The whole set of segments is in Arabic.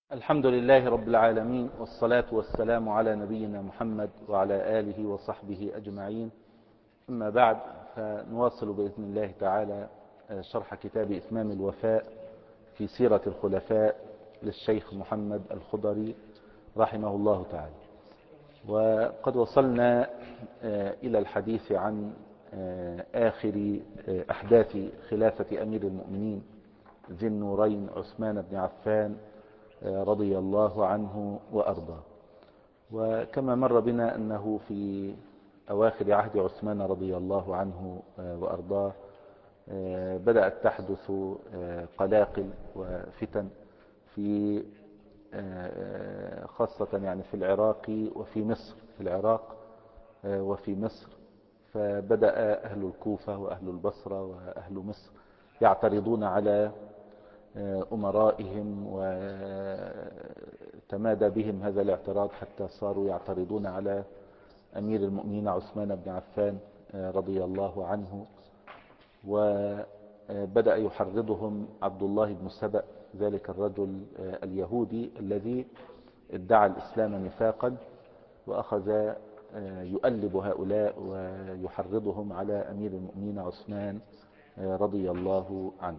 الحمد لله رب العالمين، والصلاة والسلام على نبينا محمد وعلى آله وصحبه أجمعين. أما بعد، فنواصل بإذن الله تعالى شرح كتاب إتمام الوفاء في سيرة الخلفاء للشيخ محمد الخضري رحمه الله تعالى. وقد وصلنا إلى الحديث عن آخر أحداث خلافة أمير المؤمنين ذي النورين عثمان بن عفان رضي الله عنه وأرضاه. وكما مر بنا أنه في أواخر عهد عثمان رضي الله عنه وأرضاه بدأت تحدث قلاقل وفتن في خاصة يعني في العراق وفي مصر، في العراق وفي مصر. فبدأ أهل الكوفة وأهل البصرة وأهل مصر يعترضون على أمرائهم، وتمادى بهم هذا الاعتراض حتى صاروا يعترضون على أمير المؤمنين عثمان بن عفان رضي الله عنه. وبدأ يحرضهم عبد الله بن سبأ، ذلك الرجل اليهودي الذي ادعى الإسلام نفاقا، وأخذ يؤلب هؤلاء ويحرضهم على أمير المؤمنين عثمان رضي الله عنه.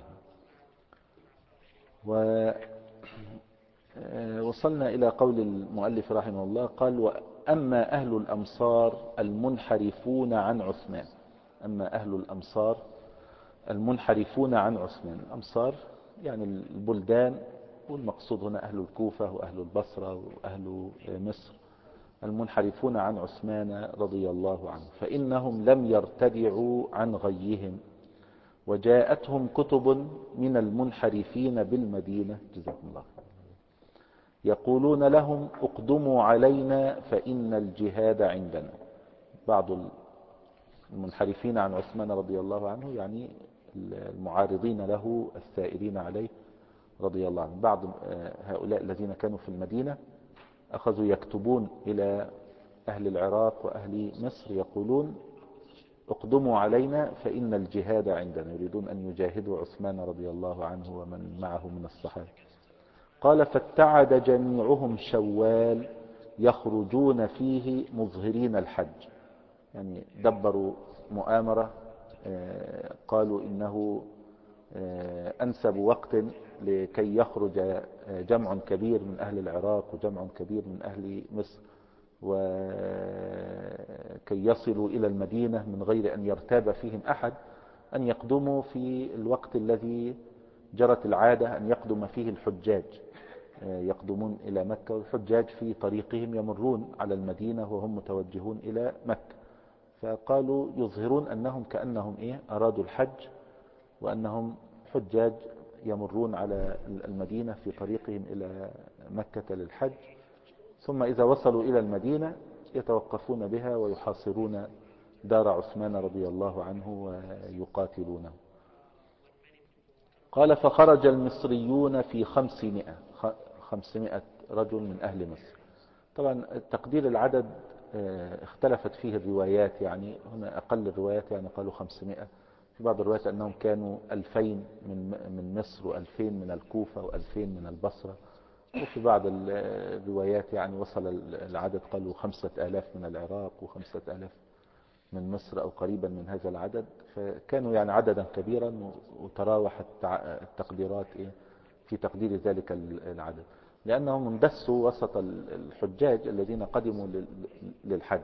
ووصلنا إلى قول المؤلف رحمه الله، قال: وأما أهل الأمصار المنحرفون عن عثمان. أما أهل الأمصار المنحرفون عن عثمان، الأمصار يعني البلدان، والمقصود هنا أهل الكوفة وأهل البصرة وأهل مصر، المنحرفون عن عثمان رضي الله عنه، فإنهم لم يرتدعوا عن غيهم، وجاءتهم كتب من المنحرفين بالمدينة، جزاكم الله خير، يقولون لهم: اقدموا علينا فإن الجهاد عندنا. بعض المنحرفين عن عثمان رضي الله عنه يعني المعارضين له الثائرين عليه رضي الله عنه، بعض هؤلاء الذين كانوا في المدينة أخذوا يكتبون إلى أهل العراق وأهل مصر يقولون: اقدموا علينا فإن الجهاد عندنا، يريدون أن يجاهدوا عثمان رضي الله عنه ومن معه من الصحابة. قال: فاتعد جميعهم شوال يخرجون فيه مظهرين الحج، يعني دبروا مؤامرة، قالوا إنه أنسب وقت لكي يخرج جمع كبير من أهل العراق وجمع كبير من أهل مصر، وكي يصلوا إلى المدينة من غير أن يرتاب فيهم أحد، أن يقدموا في الوقت الذي جرت العادة أن يقدم فيه الحجاج، يقدمون إلى مكة، والحجاج في طريقهم يمرون على المدينة وهم متوجهون إلى مكة. فقالوا يظهرون أنهم كأنهم أرادوا الحج، وأنهم حجاج يمرون على المدينة في طريقهم إلى مكة للحج، ثم إذا وصلوا إلى المدينة يتوقفون بها ويحاصرون دار عثمان رضي الله عنه ويقاتلونه. قال: فخرج المصريون في 500 رجل من أهل مصر. طبعا تقدير العدد اختلفت فيه الروايات، يعني هنا أقل الروايات يعني قالوا 500، في بعض الروايات أنهم كانوا 2000 من مصر و2000 من الكوفة و2000 من البصرة، وفي بعض الروايات يعني وصل العدد قالوا 5000 من العراق و5000 من مصر أو قريبا من هذا العدد. فكانوا يعني عددا كبيرا، وتراوح التقديرات في تقدير ذلك العدد، لأنهم اندسوا وسط الحجاج الذين قدموا للحج،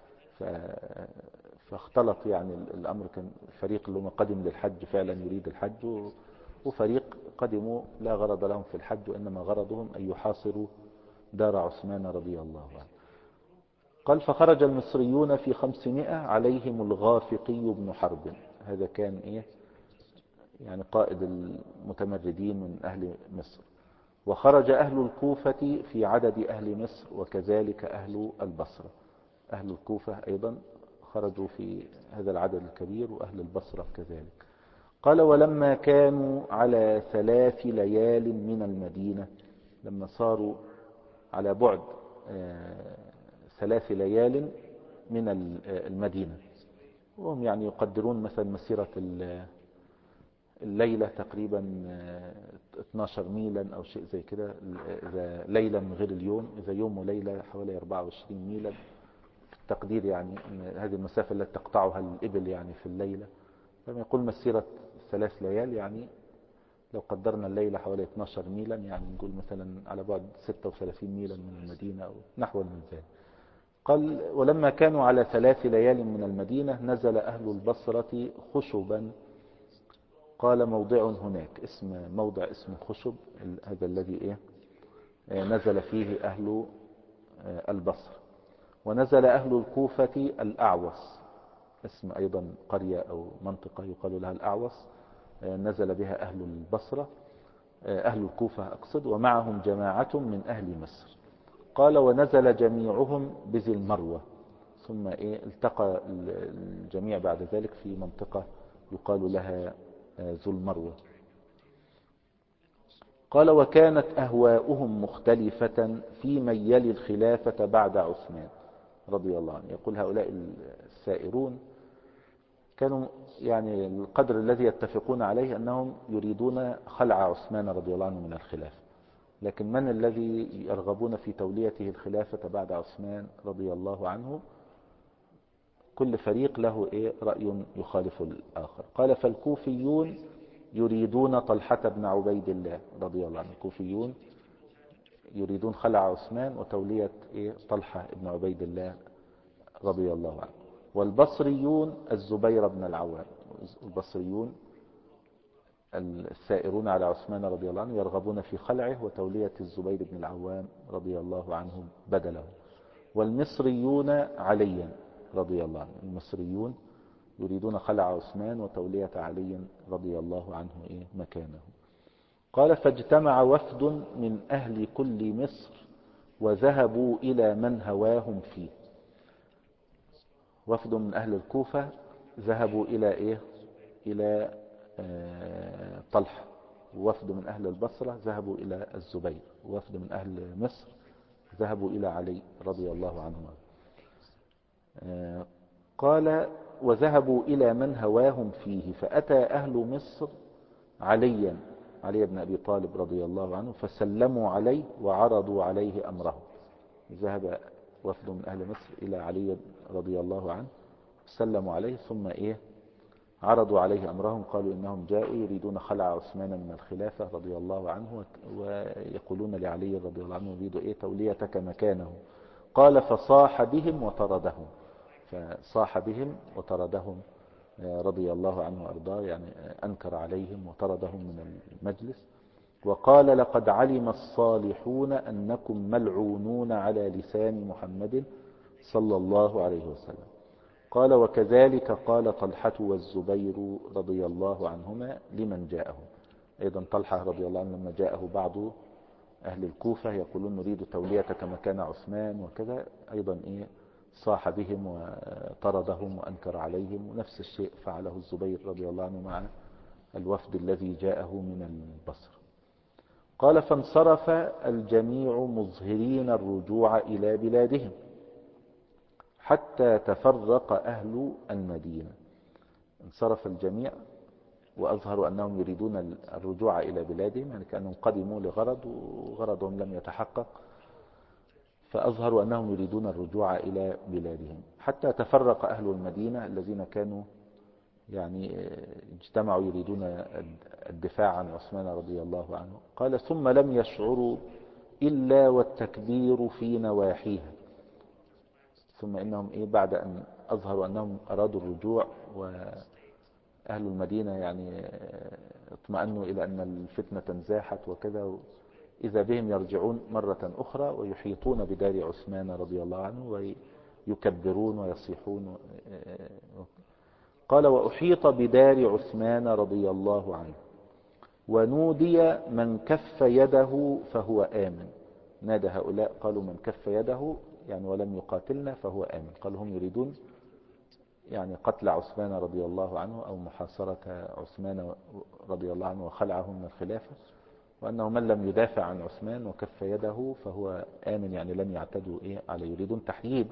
فاختلط يعني الأمر. كان فريق اللي هم قدم للحج فعلا يريد الحج، وفريق قدموا لا غرض لهم في الحج، وإنما غرضهم أن يحاصروا دار عثمان رضي الله عنه. قال: فخرج المصريون في 500 عليهم الغافقي بن حرب، هذا كان يعني قائد المتمردين من أهل مصر. وخرج أهل الكوفة في عدد أهل مصر، وكذلك أهل البصرة. أهل الكوفة أيضا خرجوا في هذا العدد الكبير، وأهل البصرة كذلك. قال: ولما كانوا على 3 ليال من المدينة، لما صاروا على بعد 3 ليال من المدينة، وهم يعني يقدرون مثلا مسيرة الليلة تقريبا 12 ميلا أو شيء زي كده، إذا ليلة من غير اليوم، إذا يوم وليلة حوالي 24 ميلا في التقدير، يعني هذه المسافة التي تقطعها الإبل يعني في الليلة. فما يقول مسيرة 3 ليال، يعني لو قدرنا الليلة حوالي 12 ميلا، يعني نقول مثلا على بعد 36 ميلا من المدينة أو نحو من ذلك. قال ولما كانوا على 3 ليال من المدينة نزل أهل البصرة خشبا. قال موضع هناك، موضع اسمه خشب، هذا الذي نزل فيه أهل البصر. ونزل أهل الكوفة الأعوص، اسم أيضا قرية أو منطقة يقال لها الأعوص، نزل بها أهل البصرة، أهل الكوفة أقصد، ومعهم جماعة من أهل مصر. قال ونزل جميعهم بذي المروة، ثم التقى الجميع بعد ذلك في منطقة يقال لها ذو المروة. قال وكانت أهواؤهم مختلفة في من يلي الخلافة بعد عثمان رضي الله عنه. يقول هؤلاء السائرون كانوا يعني القدر الذي يتفقون عليه أنهم يريدون خلع عثمان رضي الله عنه من الخلافة، لكن من الذي يرغبون في توليته الخلافة بعد عثمان رضي الله عنه؟ كل فريق له رأي يخالف الآخر. قال فالكوفيون يريدون طلحة بن عبيد الله رضي الله عنه، الكوفيون يريدون خلع عثمان وتولية طلحة بن عبيد الله رضي الله عنه. والبصريون الزبير بن العوام، البصريون السائرون على عثمان رضي الله عنه يرغبون في خلعه وتولية الزبير بن العوام رضي الله عنه بدله. والمصريون عليا رضي الله عنه، المصريون يريدون خلع عثمان وتولية علي رضي الله عنه مكانه. قال فاجتمع وفد من أهل كل مصر وذهبوا إلى من هواهم فيه. وفد من أهل الكوفة ذهبوا إلى طلحة، ووفد من أهل البصرة ذهبوا إلى الزبير، ووفد من أهل مصر ذهبوا إلى علي رضي الله عنهما. قال وذهبوا إلى من هواهم فيه، فأتى أهل مصر علي بن أبي طالب رضي الله عنه فسلموا عليه وعرضوا عليه أمره. ذهب وفد من أهل مصر إلى علي رضي الله عنه سلموا عليه، ثم عرضوا عليه أمرهم، قالوا إنهم جاءوا يريدون خلع عثمان من الخلافة رضي الله عنه، ويقولون لعلي رضي الله عنه يريد توليتك مكانه. قال فصاح بهم وطردهم، فصاح بهم وطردهم رضي الله عنه وأرضاه، يعني أنكر عليهم وطردهم من المجلس. وقال لقد علم الصالحون أنكم ملعونون على لسان محمد صلى الله عليه وسلم. قال وكذلك قال طلحة والزبير رضي الله عنهما لمن جاءهم. أيضا طلحة رضي الله عنه لما جاءه بعض أهل الكوفة يقولون نريد توليتك مكان عثمان وكذا، أيضا صاح بهم وطردهم وأنكر عليهم، ونفس الشيء فعله الزبير رضي الله عنه مع الوفد الذي جاءه من البصر. قال فانصرف الجميع مظهرين الرجوع إلى بلادهم حتى تفرق أهل المدينة. انصرف الجميع وأظهروا أنهم يريدون الرجوع إلى بلادهم، يعني كأنهم قدموا لغرض وغرضهم لم يتحقق، فأظهروا أنهم يريدون الرجوع إلى بلادهم حتى تفرق أهل المدينة الذين كانوا يعني اجتمعوا يريدون الدفاع عن عثمان رضي الله عنه. قال ثم لم يشعروا إلا والتكبير في نواحيها. ثم إنهم بعد أن أظهروا أنهم أرادوا الرجوع وأهل المدينة يعني اطمأنوا إلى أن الفتنة انزاحت وكذا، إذا بهم يرجعون مرة أخرى ويحيطون بدار عثمان رضي الله عنه ويكبرون ويصيحون. قال وأحيط بدار عثمان رضي الله عنه ونودي من كف يده فهو آمن. نادى هؤلاء قالوا من كف يده يعني ولم يقاتلنا فهو آمن. قالوا هم يريدون يعني قتل عثمان رضي الله عنه أو محاصرة عثمان رضي الله عنه وخلعه من الخلافة، وأنه من لم يدافع عن عثمان وكف يده فهو آمن، يعني لن يعتدوا عليه. يريدون تحييد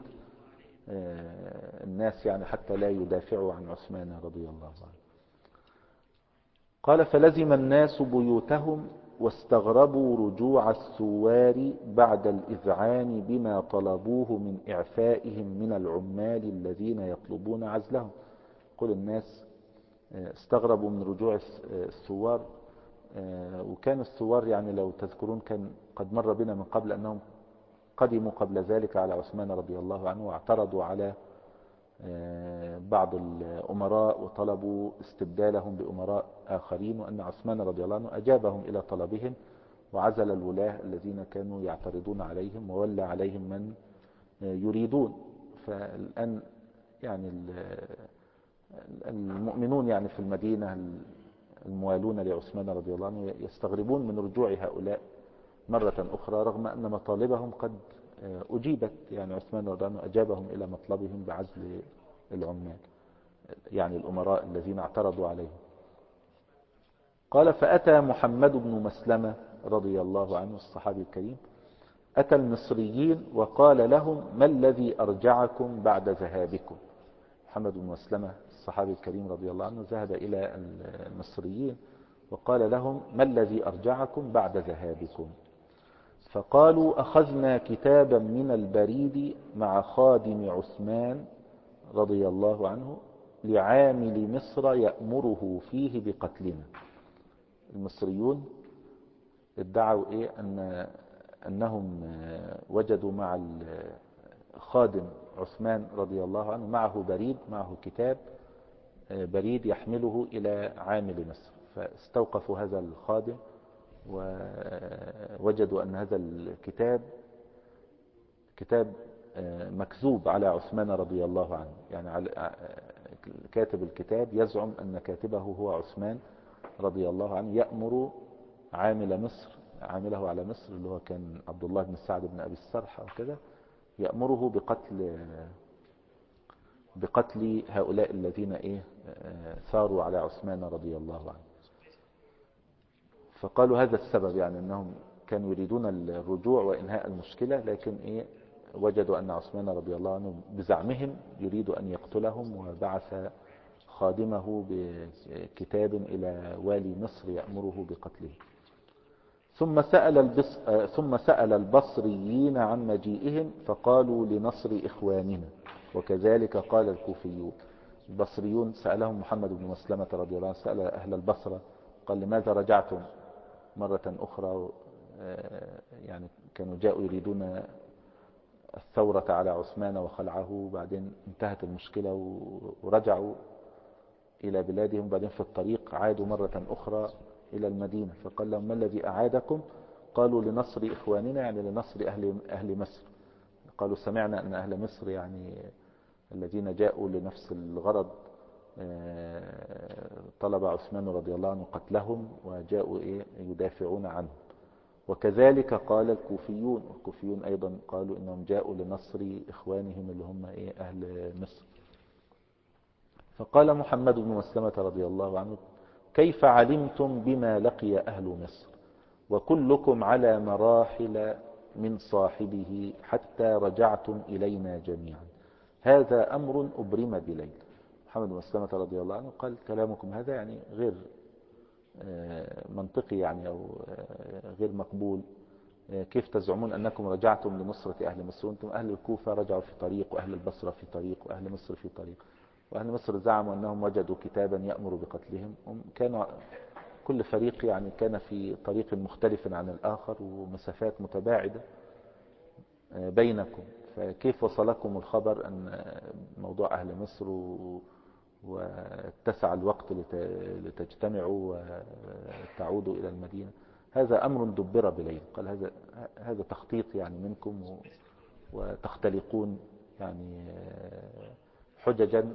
الناس يعني حتى لا يدافعوا عن عثمان رضي الله عنه. قال فلزم الناس بيوتهم واستغربوا رجوع الثوار بعد الإذعان بما طلبوه من إعفائهم من العمال الذين يطلبون عزلهم. كل الناس استغربوا من رجوع الثوار. وكان الثوار يعني لو تذكرون كان قد مر بنا من قبل أنهم قدموا قبل ذلك على عثمان رضي الله عنه واعترضوا على بعض الأمراء وطلبوا استبدالهم بأمراء آخرين، وأن عثمان رضي الله عنه أجابهم إلى طلبهم وعزل الولاة الذين كانوا يعترضون عليهم وولى عليهم من يريدون. فالآن يعني المؤمنون يعني في المدينة الموالون لعثمان رضي الله عنه يستغربون من رجوع هؤلاء مرة أخرى رغم أن مطالبهم قد أجيبت. يعني عثمان رضي الله عنه أجابهم إلى مطلبهم بعزل العمال يعني الأمراء الذين اعترضوا عليهم. قال فأتى محمد بن مسلمة رضي الله عنه الصحابي الكريم أتى المصريين وقال لهم ما الذي أرجعكم بعد ذهابكم. محمد بن مسلمة الصحابي الكريم رضي الله عنه ذهب إلى المصريين وقال لهم ما الذي أرجعكم بعد ذهابكم. فقالوا أخذنا كتابا من البريد مع خادم عثمان رضي الله عنه لعامل مصر يأمره فيه بقتلنا. المصريون ادعوا أنهم وجدوا مع خادم عثمان رضي الله عنه معه بريد، معه كتاب بريد يحمله إلى عامل مصر. فاستوقفوا هذا الخادم ووجدوا أن هذا الكتاب كتاب مكذوب على عثمان رضي الله عنه. يعني كاتب الكتاب يزعم أن كاتبه هو عثمان رضي الله عنه يأمر عامل مصر، عامله على مصر اللي هو كان عبد الله بن سعد بن أبي السرح وكذا، يأمره بقتل هؤلاء الذين ثاروا على عثمان رضي الله عنه. فقالوا هذا السبب، يعني أنهم كانوا يريدون الرجوع وإنهاء المشكلة، لكن وجدوا أن عثمان رضي الله عنه بزعمهم يريد أن يقتلهم، وبعث خادمه بكتاب إلى والي مصر يأمره بقتله. ثم سأل البصريين عن مجيئهم فقالوا لنصر إخواننا، وكذلك قال الكوفيون. البصريون سألهم محمد بن مسلمة رضي الله عنه، سأل أهل البصرة قال لماذا رجعتم مرة أخرى؟ يعني كانوا جاءوا يريدون الثورة على عثمان وخلعه، وبعدين انتهت المشكلة ورجعوا إلى بلادهم، بعدين في الطريق عادوا مرة أخرى إلى المدينة. فقال لهم ما الذي أعادكم؟ قالوا لنصر إخواننا، يعني لنصر أهل مصر. قالوا سمعنا أن أهل مصر يعني الذين جاءوا لنفس الغرض طلب عثمان رضي الله عنه قتلهم وجاءوا يدافعون عنه. وكذلك قال الكوفيون، والكوفيون أيضا قالوا إنهم جاءوا لنصر إخوانهم اللي هم أهل مصر. فقال محمد بن مسلمة رضي الله عنه كيف علمتم بما لقي أهل مصر وكلكم على مراحل من صاحبه حتى رجعتم إلينا جميعا؟ هذا أمر أبرم بليل. محمد بن مسلمة رضي الله عنه قال كلامكم هذا يعني غير منطقي، يعني أو غير مقبول. كيف تزعمون أنكم رجعتم لنصرة أهل مصر وأنتم أهل الكوفة رجعوا في طريق، وأهل البصرة في طريق، وأهل مصر في طريق؟ وأهل مصر زعموا أنهم وجدوا كتابا يأمر بقتلهم. كانوا كل فريق يعني كان في طريق مختلف عن الآخر ومسافات متباعدة بينكم، فكيف وصلكم الخبر أن موضوع أهل مصر واتسع الوقت لتجتمعوا وتعودوا إلى المدينة؟ هذا أمر دبر بليل. قال هذا تخطيط يعني منكم، وتختلقون يعني حججا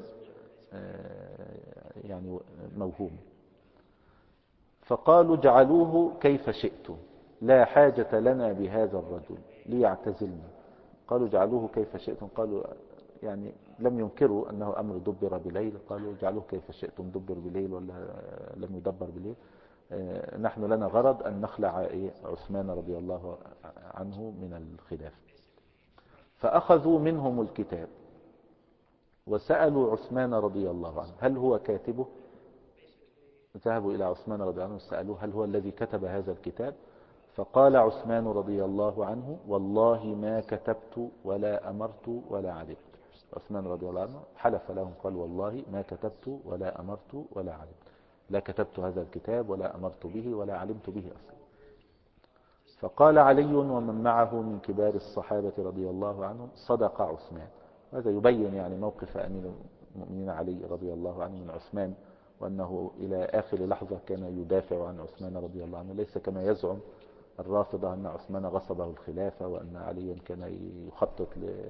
يعني موهومة. فقالوا اجعلوه كيف شئتم لا حاجة لنا بهذا الرجل ليعتزلنا. قالوا اجعلوه كيف شئتم، قالوا يعني لم ينكروا أنه أمر دبر بليل، قالوا اجعلوه كيف شئتم، دبر بليل ولا لم يدبر بليل، نحن لنا غرض أن نخلع عثمان رضي الله عنه من الخلافة. فأخذوا منهم الكتاب وسألوا عثمان رضي الله عنه هل هو كاتبه؟ ذهبوا إلى عثمان رضي الله عنه وسألوه هل هو الذي كتب هذا الكتاب؟ فقال عثمان رضي الله عنه والله ما كتبت ولا أمرت ولا علمت. عثمان رضي الله عنه حلف لهم قال والله ما كتبت ولا أمرت ولا علمت، لا كتبت هذا الكتاب ولا أمرت به ولا علمت به أصلا. فقال علي ومن معه من كبار الصحابة رضي الله عنهم صدق عثمان. هذا يبين يعني موقف أمير المؤمنين علي رضي الله عنه من عثمان، وأنه إلى آخر لحظة كان يدافع عن عثمان رضي الله عنه، ليس كما يزعم الرافضة أن عثمان غصبه الخلافة وأن عليا كان يخطط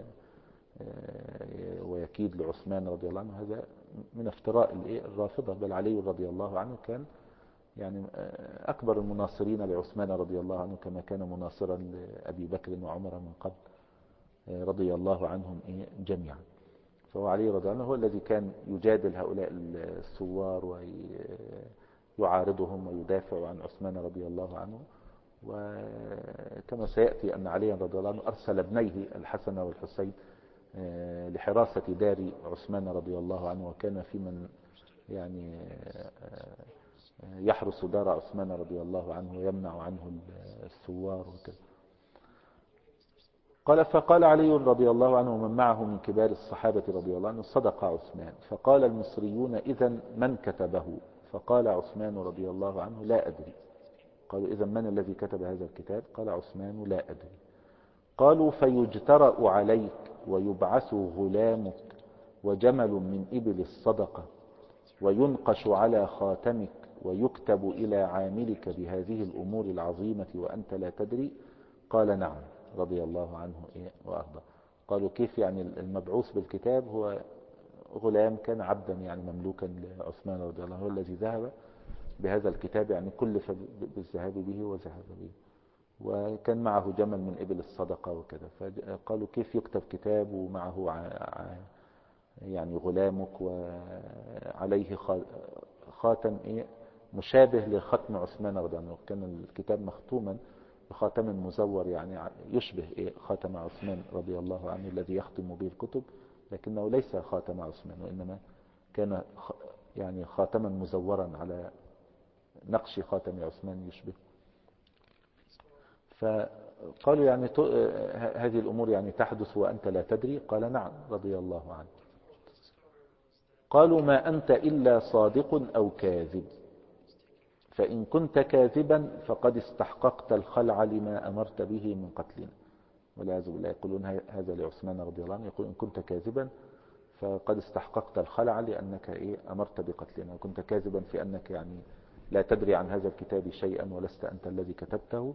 ويكيد لعثمان رضي الله عنه. هذا من افتراء الرافضة، بل علي رضي الله عنه كان يعني أكبر المناصرين لعثمان رضي الله عنه، كما كان مناصرا لأبي بكر وعمر من قبل رضي الله عنهم جميعا. فهو علي رضي الله عنه هو الذي كان يجادل هؤلاء الثوار ويعارضهم ويدافع عن عثمان رضي الله عنه. وكما سيأتي أن علي رضي الله عنه أرسل ابنيه الحسن والحسين لحراسة دار عثمان رضي الله عنه، وكان في من يعني يحرس دار عثمان رضي الله عنه ويمنع عنه الثوار وكذا. قال فقال علي رضي الله عنه ومن معه من كبار الصحابة رضي الله عنه صدق عثمان. فقال المصريون إذن من كتبه؟ فقال عثمان رضي الله عنه لا أدري. قالوا إذن من الذي كتب هذا الكتاب؟ قال عثمان لا أدري. قالوا فيجترأ عليك ويبعث غلامك وجمل من إبل الصدقة وينقش على خاتمك ويكتب إلى عاملك بهذه الأمور العظيمة وأنت لا تدري؟ قال نعم رضي الله عنه وأرضاه. قالوا كيف يعني المبعوث بالكتاب هو غلام كان عبدا يعني مملوكا لعثمان رضي الله عنه، هو الذي ذهب بهذا الكتاب، يعني كلف بالذهاب به وذهب به، وكان معه جمل من إبل الصدقة وكذا. فقالوا كيف يكتب كتاب ومعه يعني غلامك وعليه خاتم مشابه لختم عثمان رضي الله عنه. كان الكتاب مختوما بخاتم مزور يعني يشبه خاتم عثمان رضي الله عنه الذي يختم به الكتب، لكنه ليس خاتم عثمان، وإنما كان يعني خاتما مزورا على نقش خاتم عثمان يشبه. فقالوا يعني هذه الأمور يعني تحدث وأنت لا تدري؟ قال نعم رضي الله عنه. قالوا ما أنت إلا صادق أو كاذب، فإن كنت كاذبا فقد استحققت الخلع لما أمرت به من قتلنا. والعياذ بالله يقولون هذا لعثمان رضي الله عنه، يقول إن كنت كاذبا فقد استحققت الخلع لأنك أمرت بقتلنا، وكنت كاذبا في أنك يعني لا تدري عن هذا الكتاب شيئا ولست أنت الذي كتبته.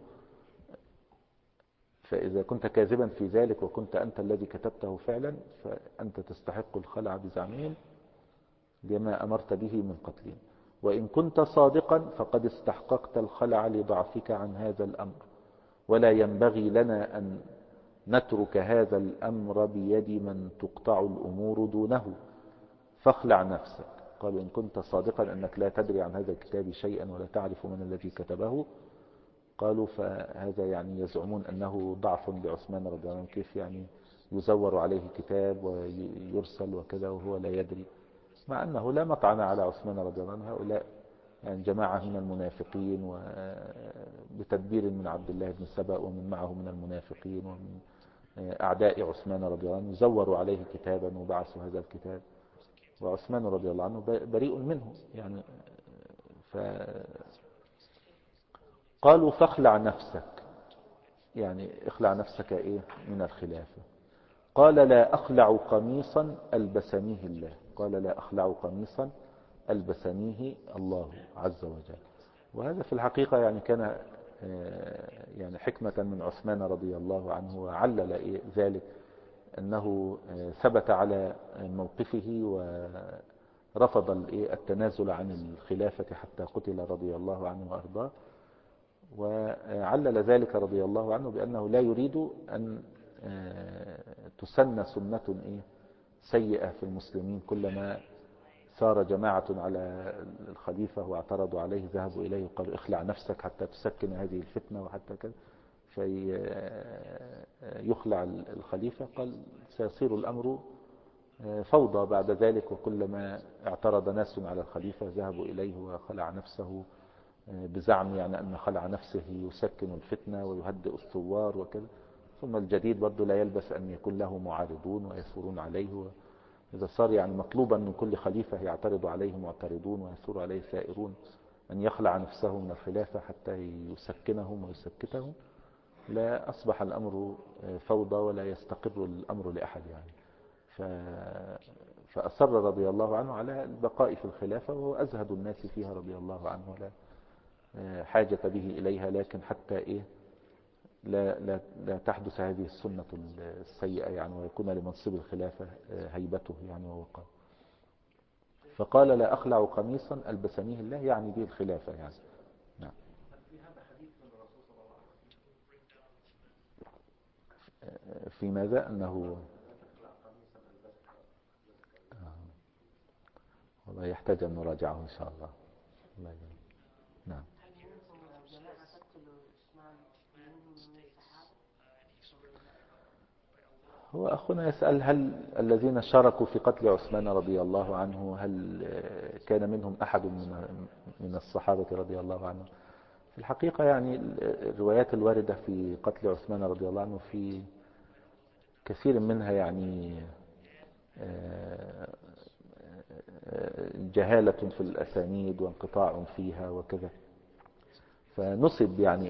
فإذا كنت كاذبا في ذلك وكنت أنت الذي كتبته فعلا فأنت تستحق الخلع بزعمهم لما أمرت به من قتلنا. وإن كنت صادقا فقد استحققت الخلع لضعفك عن هذا الأمر، ولا ينبغي لنا أن نترك هذا الأمر بيد من تقطع الأمور دونه، فاخلع نفسك. قالوا إن كنت صادقا أنك لا تدري عن هذا الكتاب شيئا ولا تعرف من الذي كتبه، قالوا فهذا يعني يزعمون أنه ضعف لعثمان رضي الله عنه، كيف يعني يزور عليه كتاب ويرسل وكذا وهو لا يدري، مع أنه لا مطعن على عثمان رضي الله عنه. هؤلاء يعني جماعة من المنافقين وبتدبير من عبد الله بن سبأ ومن معه من المنافقين ومن أعداء عثمان رضي الله عنه زوروا عليه كتابا وبعثوا هذا الكتاب، وعثمان رضي الله عنه بريء منه يعني. قالوا فاخلع نفسك، يعني اخلع نفسك من الخلافة. قال لا أخلع قميصا ألبسنيه الله. قال لا أخلع قميصا ألبسنيه الله عز وجل. وهذا في الحقيقة يعني كان يعني حكمة من عثمان رضي الله عنه، وعلل ذلك أنه ثبت على موقفه ورفض التنازل عن الخلافة حتى قتل رضي الله عنه وأرضاه. وعلل ذلك رضي الله عنه بأنه لا يريد أن تسن سنة سيئة في المسلمين، كلما ثار جماعة على الخليفة واعترضوا عليه ذهبوا إليه وقالوا اخلع نفسك حتى تسكن هذه الفتنة وحتى كذا، في يخلع الخليفة. قال سيصير الأمر فوضى بعد ذلك، وكلما اعترض ناس على الخليفة ذهبوا إليه وخلع نفسه بزعم يعني أن خلع نفسه يسكن الفتنة ويهدئ الثوار وكذا. ثم الجديد برضه لا يلبس أن يكون له معارضون ويثورون عليه. إذا صار يعني مطلوبا من كل خليفة يعترض عليه معترضون ويثور عليه ثائرون أن يخلع نفسه من الخلافة حتى يسكنهم ويسكتهم، لا أصبح الأمر فوضى ولا يستقر الأمر لأحد يعني. فأصر رضي الله عنه على البقاء في الخلافة، وهو أزهد الناس فيها رضي الله عنه، ولا حاجة به إليها، لكن حتى إيه لا تحدث هذه السنة السيئة يعني، ويكون لمنصب الخلافة هيبته يعني ووقار. فقال لا أخلع قميصا ألبسنيه الله، يعني به الخلافة يعني. نعم. في ماذا أنه والله يحتاج أن نراجعه إن شاء الله. الله يبارك. نعم. هو أخونا يسأل هل الذين شاركوا في قتل عثمان رضي الله عنه هل كان منهم أحد من الصحابة رضي الله عنهم؟ في الحقيقة يعني الروايات الواردة في قتل عثمان رضي الله عنه في كثير منها يعني جهالة في الأسانيد وانقطاع فيها وكذا، فنسب يعني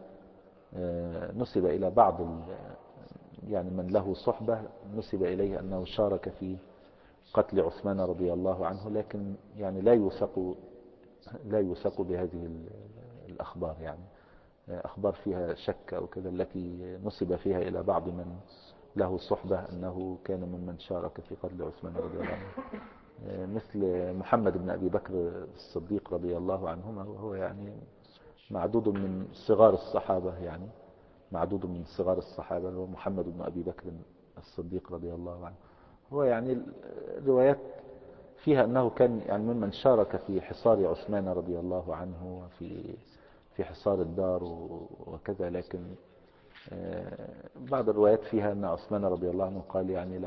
نسب إلى بعض يعني من له صحبة، نسب إليه أنه شارك في قتل عثمان رضي الله عنه، لكن يعني لا يوثق بهذه الأخبار يعني، أخبار فيها شك أو كذا، التي نسب فيها إلى بعض من له صحبة أنه كان ممن شارك في قتل عثمان رضي الله عنه، مثل محمد بن أبي بكر الصديق رضي الله عنهما، وهو يعني معدود من صغار الصحابة يعني، معدود من صغار الصحابة، هو محمد بن أبي بكر الصديق رضي الله عنه. هو يعني الروايات فيها أنه كان يعني ممن شارك في حصار عثمان رضي الله عنه وفي حصار الدار وكذا، لكن بعض الروايات فيها أن عثمان رضي الله عنه قال يعني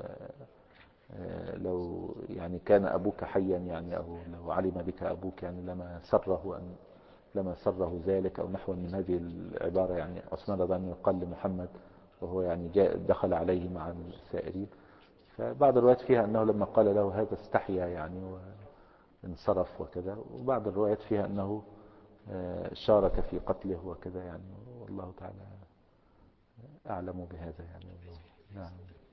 لو يعني كان أبوك حيا يعني، أو لو علم بك أبوك يعني لما سره ذلك، أو نحو من هذه العبارة يعني. عثمان رضي الله عنه قال لمحمد وهو يعني دخل عليه مع السائرين، فبعض الروايات فيها أنه لما قال له هذا استحيا يعني وانصرف وكذا، وبعض الروايات فيها أنه شارك في قتله وكذا يعني، والله تعالى أعلم بهذا يعني. نعم.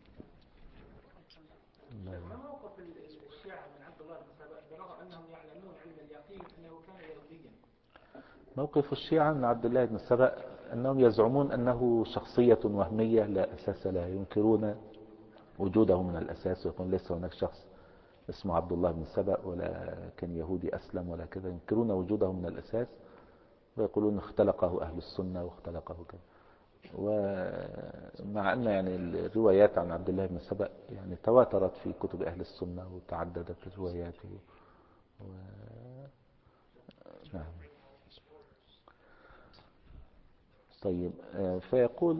ما موقف الشيعة من عبد الله بن سبأ بنظر أنهم يعلمون علم اليقين أنه كان يهوديا؟ موقف الشيعة من عبد الله بن سبأ أنهم يزعمون أنه شخصية وهمية لا أساس لها، ينكرون وجوده من الأساس، ويقول ليس هناك شخص اسمه عبد الله بن سبأ ولا كان يهودي أسلم ولا كذا، ينكرون وجوده من الأساس، ويقولون اختلقه أهل السنة واختلقه كذا. ومع أن يعني الروايات عن عبد الله بن سبأ يعني تواترت في كتب أهل السنة وتعددت رواياته و... نعم. طيب فيقول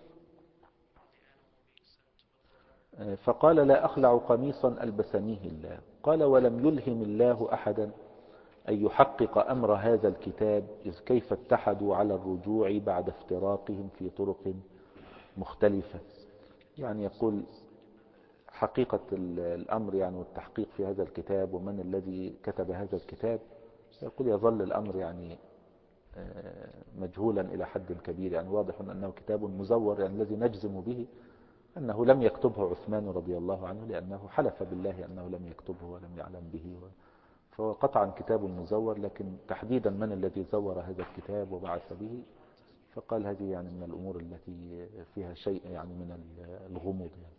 فقال لا أخلع قميصا ألبسنيه الله. قال ولم يلهم الله أحدا أن يحقق أمر هذا الكتاب، إذ كيف اتحدوا على الرجوع بعد افتراقهم في طرق مختلفة. يعني يقول حقيقة الأمر يعني والتحقيق في هذا الكتاب ومن الذي كتب هذا الكتاب، يقول يظل الأمر يعني مجهولا إلى حد كبير، يعني واضح أنه كتاب مزور، يعني الذي نجزم به أنه لم يكتبه عثمان رضي الله عنه، لأنه حلف بالله أنه لم يكتبه ولم يعلم به، فهو قطعا كتاب مزور، لكن تحديدا من الذي زور هذا الكتاب وبعث به، فقال هذه يعني من الأمور التي فيها شيء يعني من الغموض يعني.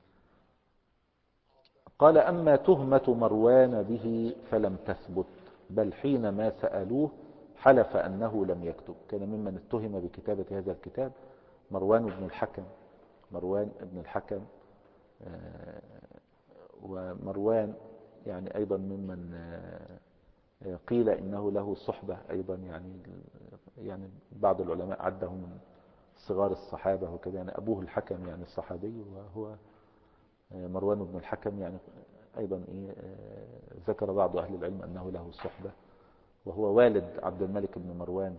قال أما تهمة مروان به فلم تثبت، بل حينما سألوه حلف أنه لم يكتب. كان ممن اتهم بكتابة هذا الكتاب مروان بن الحكم. مروان بن الحكم ومروان يعني أيضا ممن قيل إنه له صحبة أيضا يعني بعض العلماء عده من صغار الصحابة وكذا، يعني أبوه الحكم يعني الصحابي، وهو مروان بن الحكم يعني أيضا ذكر بعض أهل العلم أنه له صحبة، وهو والد عبد الملك بن مروان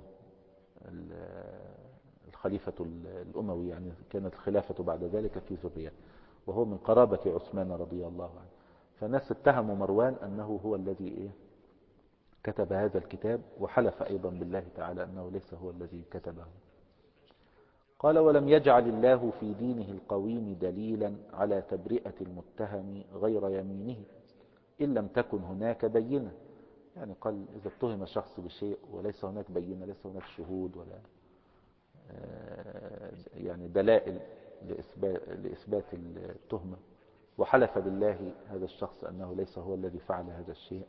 الخليفة الأموي، يعني كانت الخلافة بعد ذلك في ذرية، وهو من قرابة عثمان رضي الله عنه. فالناس اتهموا مروان أنه هو الذي كتب هذا الكتاب، وحلف أيضا بالله تعالى أنه ليس هو الذي كتبه. قال: ولم يجعل الله في دينه القويم دليلا على تبرئة المتهم غير يمينه إن لم تكن هناك بينة. يعني قال إذا اتهم شخص بشيء وليس هناك بينة، ليس هناك شهود ولا يعني دلائل لإثبات التهمة، وحلف بالله هذا الشخص أنه ليس هو الذي فعل هذا الشيء،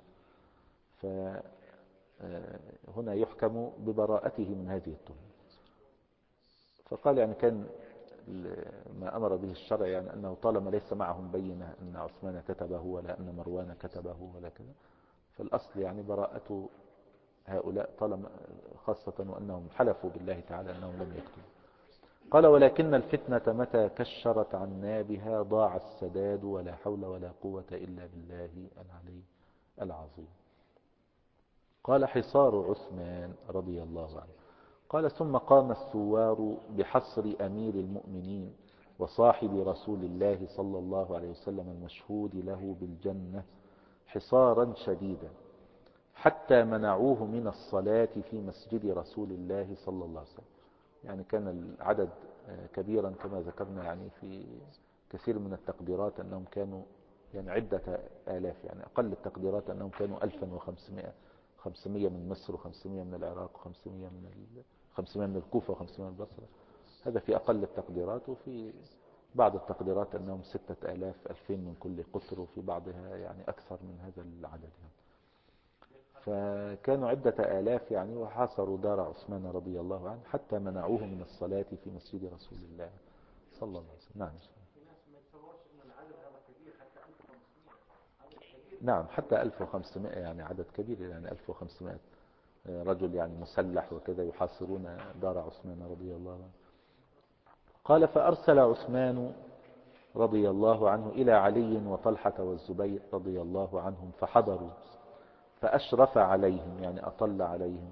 فهنا يحكم ببراءته من هذه التهمة. فقال يعني كان ما أمر به الشرع يعني أنه طالما ليس معهم بينة أن عثمان كتبه ولا أن مروان كتبه ولا كذا، فالأصل يعني براءة هؤلاء طالما خاصة وأنهم حلفوا بالله تعالى أنهم لم يكتبوا. قال: ولكن الفتنة متى كشرت عن نابها ضاع السداد ولا حول ولا قوة إلا بالله العلي العظيم. قال: حصار عثمان رضي الله عنه. قال: ثم قام الثوار بحصر أمير المؤمنين وصاحب رسول الله صلى الله عليه وسلم المشهود له بالجنة حصارا شديدا حتى منعوه من الصلاة في مسجد رسول الله صلى الله عليه وسلم. يعني كان العدد كبيرا كما ذكرنا، يعني في كثير من التقديرات أنهم كانوا يعني عدة آلاف، يعني أقل التقديرات أنهم كانوا 1500، 500 من مصر و500 من العراق و500 من الكوفة و500 من البصرة. هذا في أقل التقديرات، وفي بعض التقديرات أنهم 6000، 2000 من كل قطر، وفي بعضها يعني أكثر من هذا العدد يعني. فكانوا عدة آلاف يعني، وحاصروا دار عثمان رضي الله عنه حتى منعوه من الصلاة في مسجد رسول الله صلى الله عليه وسلم. نعم حتى 1500 يعني عدد كبير، يعني 1500 رجل يعني مسلح وكذا يحاصرون دار عثمان رضي الله عنه. قال: فأرسل عثمان رضي الله عنه إلى علي وطلحة والزبير رضي الله عنهم فحضروا، فأشرف عليهم يعني أطل عليهم،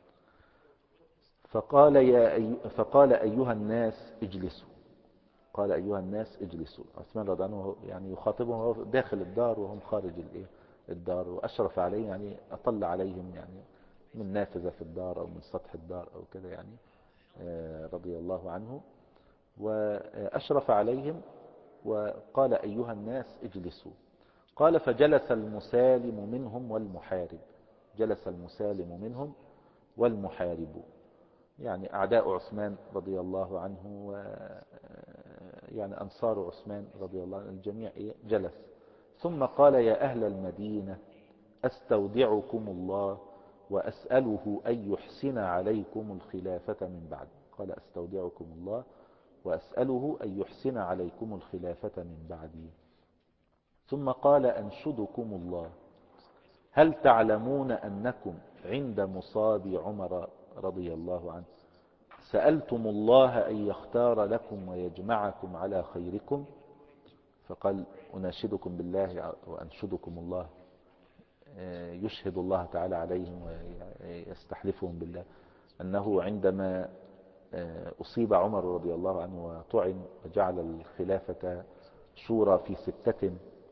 فقال أيها الناس اجلسوا. قال أيها الناس اجلسوا. عثمان رضي الله عنه يعني يخاطبهم وهو داخل الدار وهم خارج الدار، وأشرف عليهم يعني أطل عليهم يعني من نافذة في الدار أو من سطح الدار أو كذا يعني رضي الله عنه، وأشرف عليهم وقال أيها الناس اجلسوا. قال: فجلس المسالم منهم والمحارب. جلس المسالم منهم والمحارب يعني أعداء عثمان رضي الله عنه، يعني أنصار عثمان رضي الله عنه الجميع جلس. ثم قال: يا أهل المدينة أستودعكم الله وأسأله أن يحسن عليكم الخلافة من بعد. قال: أستودعكم الله وأسأله أن يحسن عليكم الخلافة من بعدي. ثم قال: أنشدكم الله، هل تعلمون أنكم عند مصاب عمر رضي الله عنه سألتم الله أن يختار لكم ويجمعكم على خيركم؟ فقال: أناشدكم بالله وأنشدكم الله، يشهد الله تعالى عليهم ويستحلفهم بالله أنه عندما أصيب عمر رضي الله عنه وطعن وجعل الخلافة شورى في 6،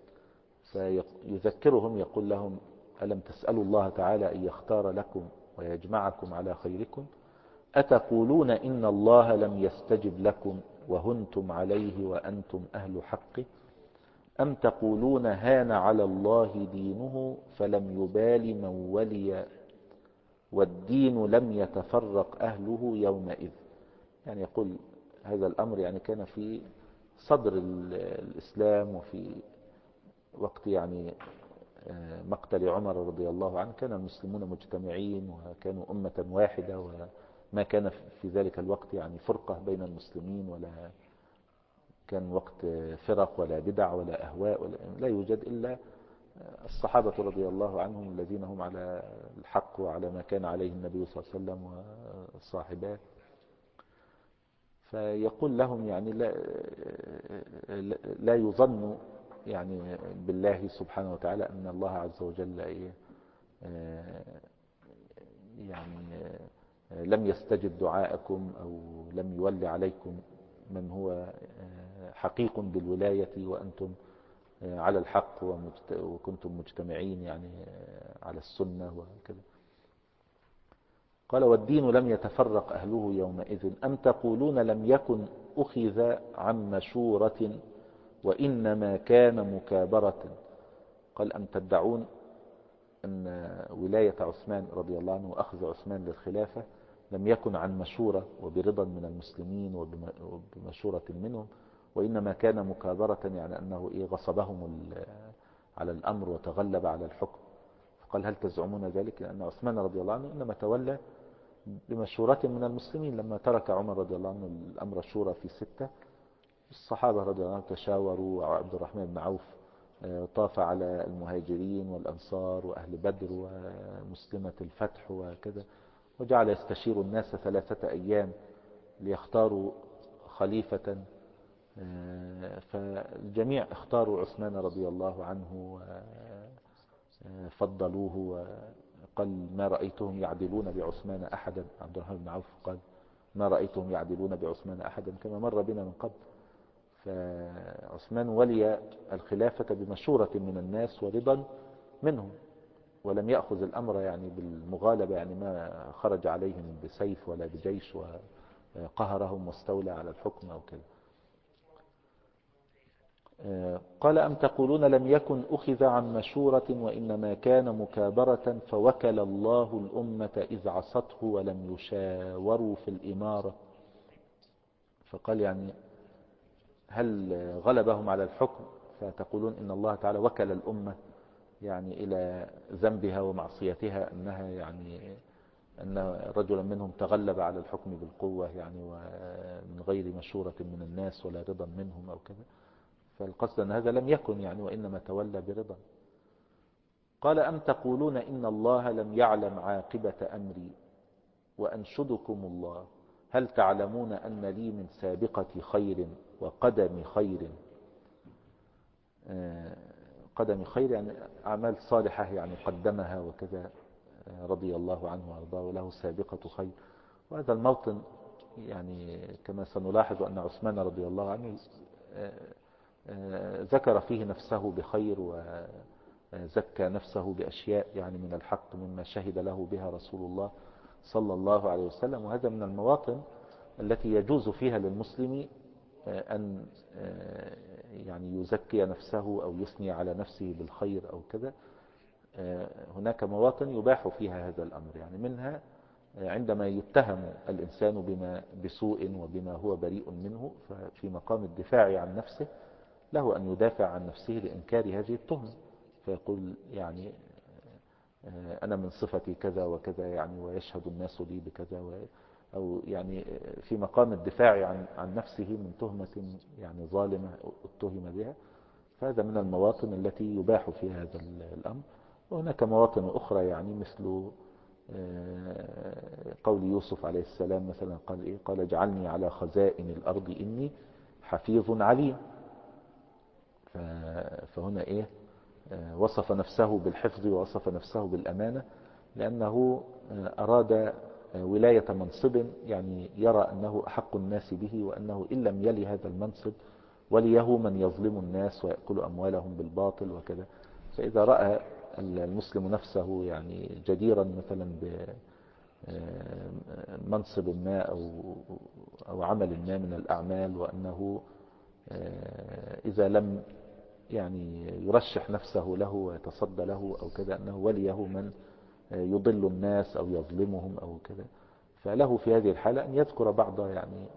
فيذكرهم يقول لهم: ألم تسألوا الله تعالى أن يختار لكم ويجمعكم على خيركم؟ أتقولون إن الله لم يستجب لكم وهنتم عليه وأنتم أهل حقه؟ أم تقولون هان على الله دينه فلم يبال من ولي والدين لم يتفرق أهله يومئذ؟ يعني يقول هذا الأمر يعني كان في صدر الإسلام، وفي وقت يعني مقتل عمر رضي الله عنه كان المسلمون مجتمعين وكانوا أمة واحدة، وما كان في ذلك الوقت يعني فرقة بين المسلمين، ولا كان وقت فرق ولا بدع ولا أهواء ولا لا يوجد إلا الصحابة رضي الله عنهم الذين هم على الحق وعلى ما كان عليه النبي صلى الله عليه وسلم وصاحباه. فيقول لهم يعني لا يظن يعني بالله سبحانه وتعالى أن الله عز وجل يعني لم يستجب دعاءكم أو لم يولي عليكم من هو حقيق بالولاية وأنتم على الحق وكنتم مجتمعين يعني على السنة وكذا. قال والدين لم يتفرق أهله يومئذ أم تقولون لم يكن أخذ عن مشورة وإنما كان مكابرة. قال أم تدعون أن ولاية عثمان رضي الله عنه وأخذ عثمان للخلافة لم يكن عن مشورة وبرضا من المسلمين وبمشورة منهم، وإنما كان مكابرة يعني أنه غصبهم على الأمر وتغلب على الحكم. فقال هل تزعمون ذلك؟ لأن عثمان رضي الله عنه إنما تولى بمشورة من المسلمين. لما ترك عمر رضي الله عنه الأمر الشورى في 6، الصحابة رضي الله عنهم تشاوروا، وعبد الرحمن بن عوف طاف على المهاجرين والأنصار وأهل بدر ومسلمة الفتح وكذا، وجعل يستشير الناس 3 أيام ليختاروا خليفة. فالجميع اختاروا عثمان رضي الله عنه وفضلوه، وقال ما رأيتهم يعدلون بعثمان أحدا. عبد الرحمن بن عوف قال ما رأيتهم يعدلون بعثمان أحدا كما مر بنا من قبل. فعثمان ولي الخلافة بمشورة من الناس ورضا منهم، ولم يأخذ الأمر يعني بالمغالبة، يعني ما خرج عليهم بسيف ولا بجيش وقهرهم واستولى على الحكم أو كذا. قال أم تقولون لم يكن أخذ عن مشورة وإنما كان مكابرة فوكل الله الأمة إذ عصته ولم يشاوروا في الإمارة. فقال يعني هل غلبهم على الحكم فتقولون إن الله تعالى وكل الأمة يعني إلى ذنبها ومعصيتها، أنها يعني أن رجلا منهم تغلب على الحكم بالقوة يعني ومن غير مشورة من الناس ولا رضا منهم أو كذا. فالقصد أن هذا لم يكن يعني، وإنما تولى برضا. قال أم تقولون إن الله لم يعلم عاقبة أمري وأنشدكم الله هل تعلمون أن لي من سابقة خير وقدم خير. قدم خير يعني أعمال صالحة يعني قدمها وكذا رضي الله عنه وأرضاه، وله سابقة خير. وهذا الموطن يعني كما سنلاحظ أن عثمان رضي الله عنه ذكر فيه نفسه بخير وزكى نفسه بأشياء يعني من الحق مما شهد له بها رسول الله صلى الله عليه وسلم. وهذا من المواطن التي يجوز فيها للمسلم أن يعني يزكي نفسه أو يثني على نفسه بالخير أو كذا. هناك مواطن يباح فيها هذا الأمر، يعني منها عندما يتهم الإنسان بسوء وبما هو بريء منه، ففي مقام الدفاع عن نفسه له أن يدافع عن نفسه لإنكار هذه التهمة، فيقول يعني أنا من صفتي كذا وكذا يعني ويشهد الناس لي بكذا، أو يعني في مقام الدفاع عن نفسه من تهمة يعني ظالمة اتهم بها. فهذا من المواطن التي يباح فيها هذا الأمر. وهناك مواطن أخرى يعني مثل قول يوسف عليه السلام مثلا، قال قال اجعلني على خزائن الأرض إني حفيظ عليم. فهنا وصف نفسه بالحفظ ووصف نفسه بالأمانة، لأنه أراد ولاية منصب يعني يرى أنه أحق الناس به، وأنه إن لم يلي هذا المنصب وليه من يظلم الناس ويأكل أموالهم بالباطل وكذا. فإذا رأى المسلم نفسه يعني جديرا مثلا بمنصب ما أو عمل ما من الأعمال، وأنه إذا لم يعني يرشح نفسه له ويتصدى له أو كذا، أنه وليه من يضل الناس أو يظلمهم أو كذا، فله في هذه الحالة أن يذكر بعض يعني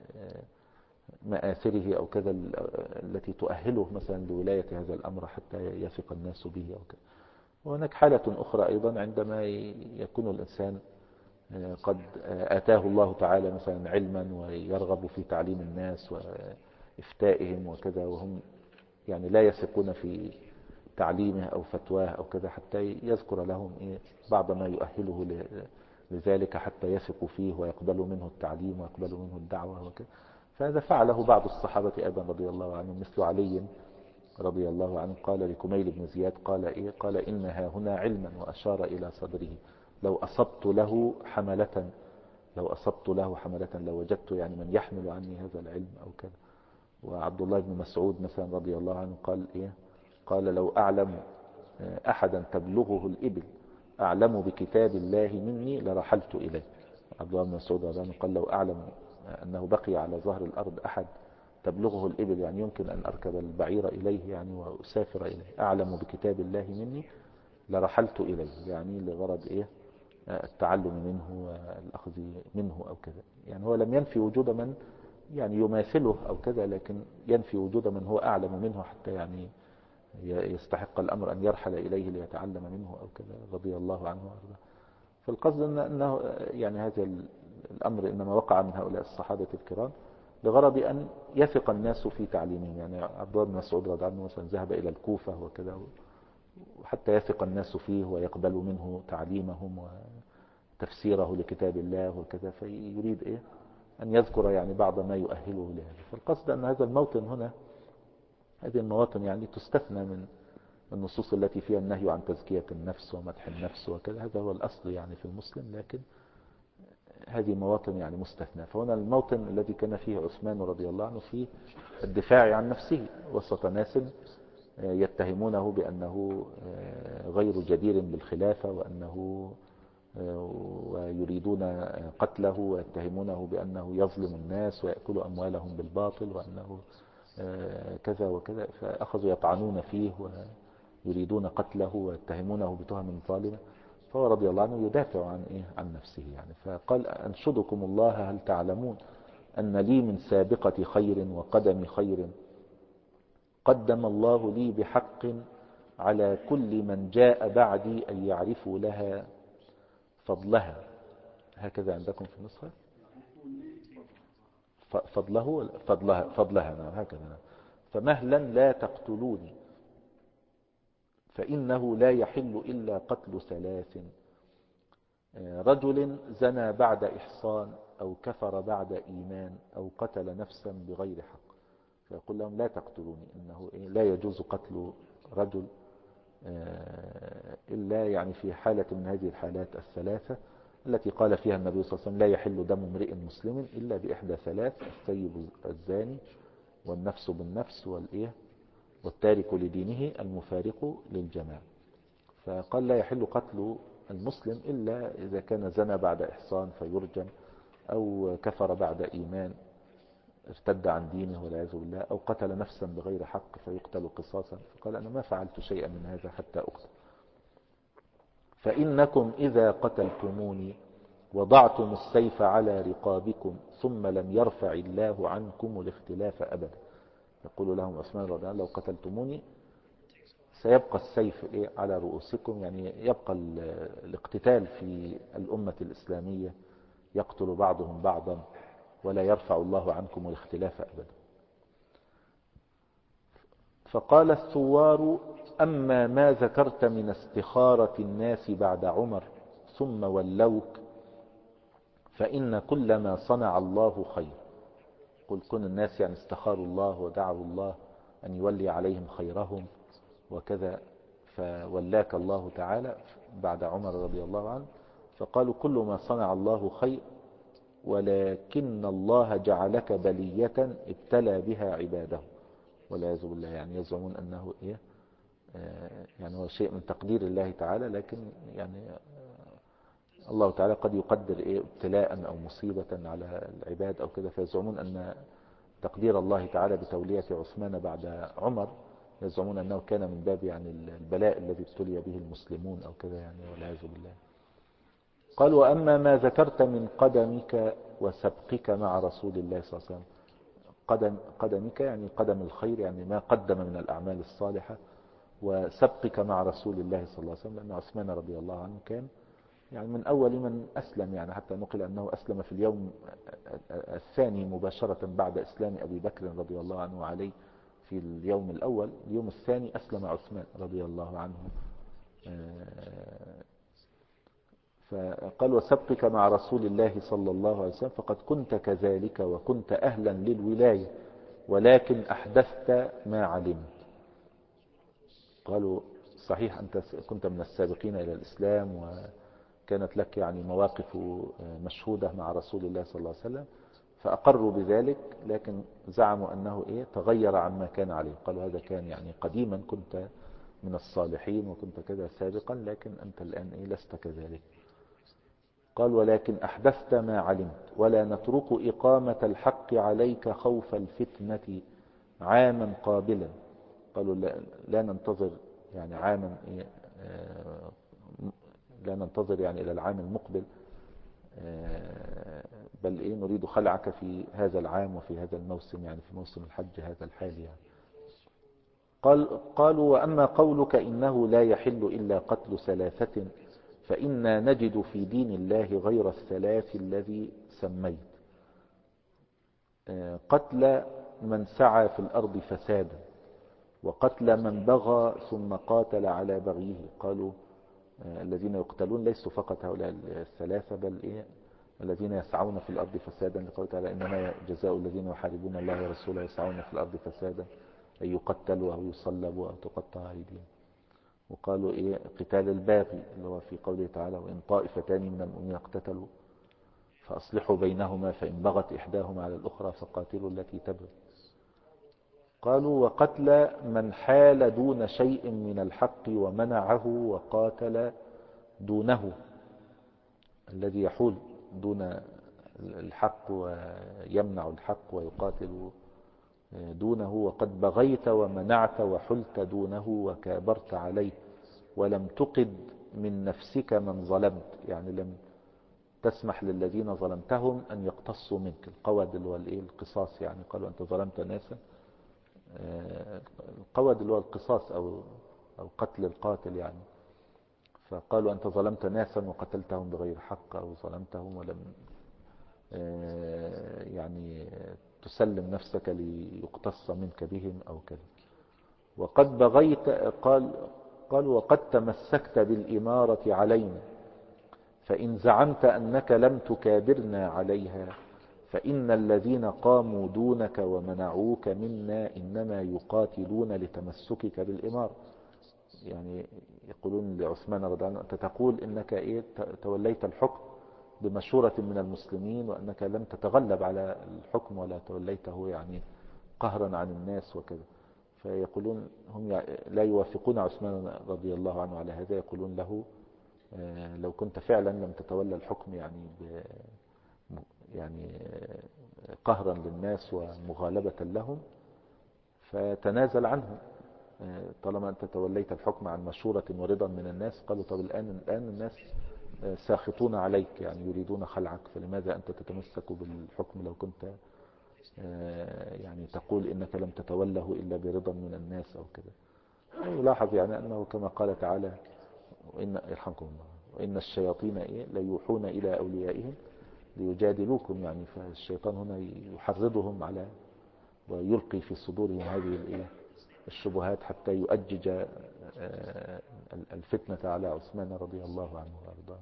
مآثره أو كذا التي تؤهله مثلا لولاية هذا الأمر حتى يثق الناس به أو كذا. وهناك حالة أخرى أيضا عندما يكون الإنسان قد آتاه الله تعالى مثلا علما ويرغب في تعليم الناس وإفتائهم وكذا، وهم يعني لا يثقون في تعليمه أو فتواه أو كذا، حتى يذكر لهم بعض ما يؤهله لذلك حتى يثقوا فيه ويقبلوا منه التعليم ويقبلوا منه الدعوة وكذا. فهذا فعله بعض الصحابة أيضا رضي الله عنهم، مثل علي رضي الله عنه قال لكميل بن زياد قال إيه؟ قال إنها هنا علما، وأشار إلى صدره، لو أصبت له حملة، لو أصبت له حملة، لو وجدت يعني من يحمل عني هذا العلم أو كذا. وعبد الله بن مسعود مثلا رضي الله عنه قال إيه؟ قال لو أعلم أحدا تبلغه الإبل أعلم بكتاب الله مني لرحلت إليه. عبد الله بن مسعود رضي الله عنه قال لو أعلم أنه بقي على ظهر الأرض أحد تبلغه الإبل، يعني يمكن أن أركب البعير إليه يعني وأسافر إليه، أعلم بكتاب الله مني لرحلت إليه، يعني لغرض إيه؟ التعلم منه والأخذ منه أو كذا. يعني هو لم ينفي وجود من يعني يماثله أو كذا، لكن ينفي وجود من هو أعلم منه حتى يعني يستحق الأمر أن يرحل إليه ليتعلم منه أو كذا، رضي الله عنه وارضاه. فالقصد أنه يعني هذا الأمر إنما وقع من هؤلاء الصحابة الكرام بغرض أن يثق الناس في تعليمهم. يعني عبد الله بن مسعود رضي الله عنه مثلا ذهب إلى الكوفة وكذا، وحتى يثق الناس فيه ويقبلوا منه تعليمهم وتفسيره لكتاب الله وكذا، فيريد إيه؟ أن يذكر يعني بعض ما يؤهله لهذا. فالقصد أن هذا الموطن هنا، هذه المواطن يعني تستثنى من النصوص التي فيها النهي عن تزكية النفس ومدح النفس وكذا، هذا هو الأصل يعني في المسلم، لكن هذه مواطن يعني مستثنى. فهنا الموطن الذي كان فيه عثمان رضي الله عنه في الدفاع عن نفسه وسط ناس يتهمونه بأنه غير جدير بالخلافة، وأنه ويريدون قتله، ويتهمونه بأنه يظلم الناس ويأكل أموالهم بالباطل، وأنه كذا وكذا، فأخذوا يطعنون فيه ويريدون قتله ويتهمونه بتهم ظالمة. فهو رضي الله عنه يدافع عن إيه؟ عن نفسه يعني. فقال أنشدكم الله هل تعلمون أن لي من سابقة خير وقدم خير قدم الله لي بحق على كل من جاء بعدي أن يعرفوا لها فضلها. هكذا عندكم في النسخة فضلها نعم هكذا نعم. فمهلا لا تقتلوني فإنه لا يحل إلا قتل ثلاث: رجل زنى بعد إحصان، أو كفر بعد إيمان، أو قتل نفسا بغير حق. فيقول لهم لا تقتلوني، إنه لا يجوز قتل رجل إلا يعني في حالة من هذه الحالات الثلاثة التي قال فيها النبي صلى الله عليه وسلم لا يحل دم امرئ مسلم إلا بإحدى ثلاث: الثيب الزاني، والنفس بالنفس، والتارك لدينه المفارق للجماعة. فقال لا يحل قتل المسلم إلا إذا كان زنى بعد إحصان فيرجم، أو كفر بعد إيمان ارتد عن دينه والعياذ بالله، أو قتل نفسا بغير حق فيقتل قصاصا. فقال أنا ما فعلت شيئا من هذا حتى أقتل. فإنكم إذا قتلتموني وضعتم السيف على رقابكم ثم لم يرفع الله عنكم الاختلاف أبدا. يقول لهم عثمان رضي الله عنه لو قتلتموني سيبقى السيف على رؤوسكم، يعني يبقى الاقتتال في الأمة الإسلامية، يقتل بعضهم بعضا ولا يرفع الله عنكم الاختلاف أبدا. فقال الثوار أما ما ذكرت من استخارة الناس بعد عمر ثم ولوك فإن كل ما صنع الله خير. قل كن الناس يعني استخاروا الله ودعوا الله أن يولي عليهم خيرهم وكذا، فولاك الله تعالى بعد عمر رضي الله عنه. فقالوا كل ما صنع الله خير، ولكن الله جعلك بلية ابتلى بها عباده والعياذ بالله. يعني يزعمون أنه يعني هو شيء من تقدير الله تعالى، لكن يعني الله تعالى قد يقدر ابتلاء أو مصيبة على العباد أو كذا، فيزعمون أن تقدير الله تعالى بتولية عثمان بعد عمر، يزعمون أنه كان من باب يعني البلاء الذي ابتلي به المسلمون أو كذا يعني والعياذ بالله. قال وأما ما ذكرت من قدمك وسبقك مع رسول الله صلى الله عليه وسلم، قدمك يعني قدم الخير، يعني ما قدم من الأعمال الصالحة، وسبقك مع رسول الله صلى الله عليه وسلم، لأن عثمان رضي الله عنه كان يعني من أول من أسلم، يعني حتى نقل أنه أسلم في اليوم الثاني مباشرة بعد إسلام أبي بكر رضي الله عنه عليه. في اليوم الأول، اليوم الثاني أسلم عثمان رضي الله عنه. فقال وسبقك مع رسول الله صلى الله عليه وسلم فقد كنت كذلك وكنت أهلا للولاية ولكن أحدثت ما علمت. قالوا صحيح أنت كنت من السابقين إلى الإسلام وكانت لك يعني مواقف مشهودة مع رسول الله صلى الله عليه وسلم، فأقروا بذلك، لكن زعموا أنه تغير عما كان عليه. قالوا هذا كان يعني قديما كنت من الصالحين وكنت كذا سابقا، لكن أنت الآن لست كذلك. قال ولكن أحدثت ما علمت ولا نترك إقامة الحق عليك خوف الفتنة عاما قابلا. قالوا لا ننتظر يعني عاما لا ننتظر يعني إلى العام المقبل، بل نريد خلعك في هذا العام وفي هذا الموسم، يعني في موسم الحج هذا الحالي يعني. قالوا وأما قولك إنه لا يحل إلا قتل ثلاثة فإنا نجد في دين الله غير الثلاث الذي سميت، قتل من سعى في الأرض فسادا وقتل من بغى ثم قاتل على بغيه. قالوا الذين يقتلون ليسوا فقط هؤلاء الثلاثة، بل الذين يسعون في الأرض فسادا، لقوله تعالى إنما جزاء الذين يحاربون الله ورسوله يسعون في الأرض فسادا أن يقتلوا أو يصلبوا أو تقطع أيديهم. وقالوا قتال الباغي اللي هو في قوله تعالى وإن طائفتان من المؤمنين اقتتلوا فأصلحوا بينهما فإن بغت إحداهما على الأخرى فقاتلوا التي تبغي. قالوا وقتل من حال دون شيء من الحق ومنعه وقاتل دونه، الذي يحول دون الحق ويمنع الحق ويقاتل دونه. وقد بغيت ومنعت وحلت دونه وكابرت عليه ولم تقد من نفسك من ظلمت، يعني لم تسمح للذين ظلمتهم أن يقتصوا منك. القود اللي هو القصاص، يعني قالوا أنت ظلمت ناسا، القود اللي هو القصاص أو قتل القاتل يعني. فقالوا أنت ظلمت ناسا وقتلتهم بغير حق أو ظلمتهم ولم يعني تسلم نفسك ليقتص منك بهم أو كذا. وقد بغيت قال وقد تمسكت بالإمارة علينا فإن زعمت أنك لم تكابرنا عليها فإن الذين قاموا دونك ومنعوك منا إنما يقاتلون لتمسكك بالإمارة. يعني يقولون لعثمان رضي الله عنه أنت تقول إنك توليت الحكم بمشورة من المسلمين وأنك لم تتغلب على الحكم ولا توليته يعني قهرا عن الناس وكذا. فيقولون هم لا يوافقون عثمان رضي الله عنه على هذا، يقولون له لو كنت فعلا لم تتولى الحكم يعني قهرا للناس ومغالبة لهم فتنازل عنهم، طالما أنت توليت الحكم عن مشورة ورضا من الناس. قالوا طب الآن الناس ساخطون عليك، يعني يريدون خلعك، فلماذا أنت تتمسك بالحكم لو كنت يعني تقول إنك لم تتوله إلا برضا من الناس أو كذا. يلاحظ يعني أنه كما قال تعالى يرحمكم الله وإن الشياطين ليوحون إلى أوليائهم ليجادلوكم، يعني فالشيطان هنا يحرضهم على ويلقي في صدورهم هذه الشبهات حتى يؤجج الفتنة على عثمان رضي الله عنه وارضاه.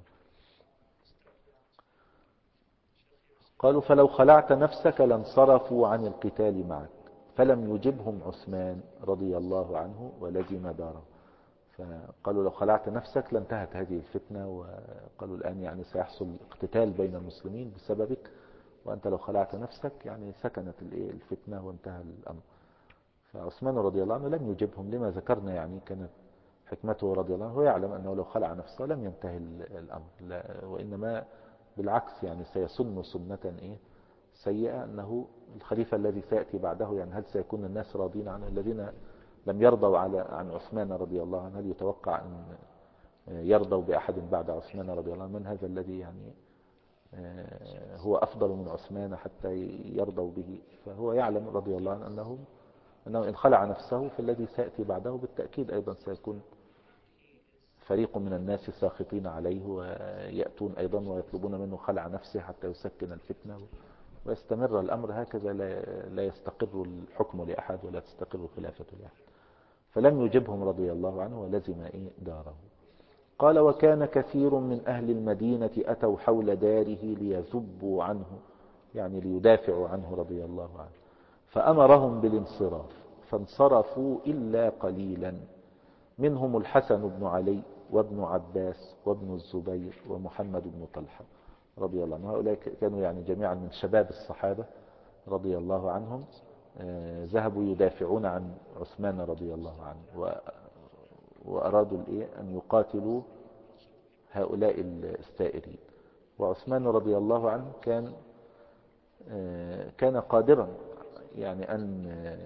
قالوا فلو خلعت نفسك لانصرفوا عن القتال معك فلم يجبهم عثمان رضي الله عنه ولزم داره. فقالوا لو خلعت نفسك لانتهت هذه الفتنة، وقالوا الآن يعني سيحصل اقتتال بين المسلمين بسببك، وأنت لو خلعت نفسك يعني سكنت الفتنة وانتهى الأمر. فعثمان رضي الله عنه لم يجبهم لما ذكرنا، يعني كانت حكمته رضي الله عنه، هو يعلم أنه لو خلع نفسه لم ينتهي الأمر، وإنما بالعكس يعني سيسن سنة سيئة، أنه الخليفة الذي سيأتي بعده يعني هل سيكون الناس راضين عنه؟ الذين لم يرضوا عن عثمان رضي الله عنه هل يتوقع أن يرضوا بأحد بعد عثمان رضي الله عنه؟ من هذا الذي يعني هو أفضل من عثمان حتى يرضوا به؟ فهو يعلم رضي الله عنه أنه إن خلع نفسه فالذي سيأتي بعده بالتأكيد أيضا سيكون فريق من الناس ساخطين عليه ويأتون أيضا ويطلبون منه خلع نفسه حتى يسكن الفتنة ويستمر الأمر هكذا، لا يستقر الحكم لأحد ولا تستقر الخلافة لأحد. فلم يجبهم رضي الله عنه ولزم داره. قال وكان كثير من أهل المدينة أتوا حول داره ليذبوا عنه، يعني ليدافعوا عنه رضي الله عنه، فأمرهم بالانصراف، فانصرفوا إلا قليلا، منهم الحسن بن علي وابن عباس وابن الزبير ومحمد بن طلحة رضي الله عنه. هؤلاء كانوا يعني جميعا من شباب الصحابة رضي الله عنهم، ذهبوا يدافعون عن عثمان رضي الله عنه، وأرادوا أن يقاتلوا هؤلاء الثائرين. وعثمان رضي الله عنه كان قادرا يعني أن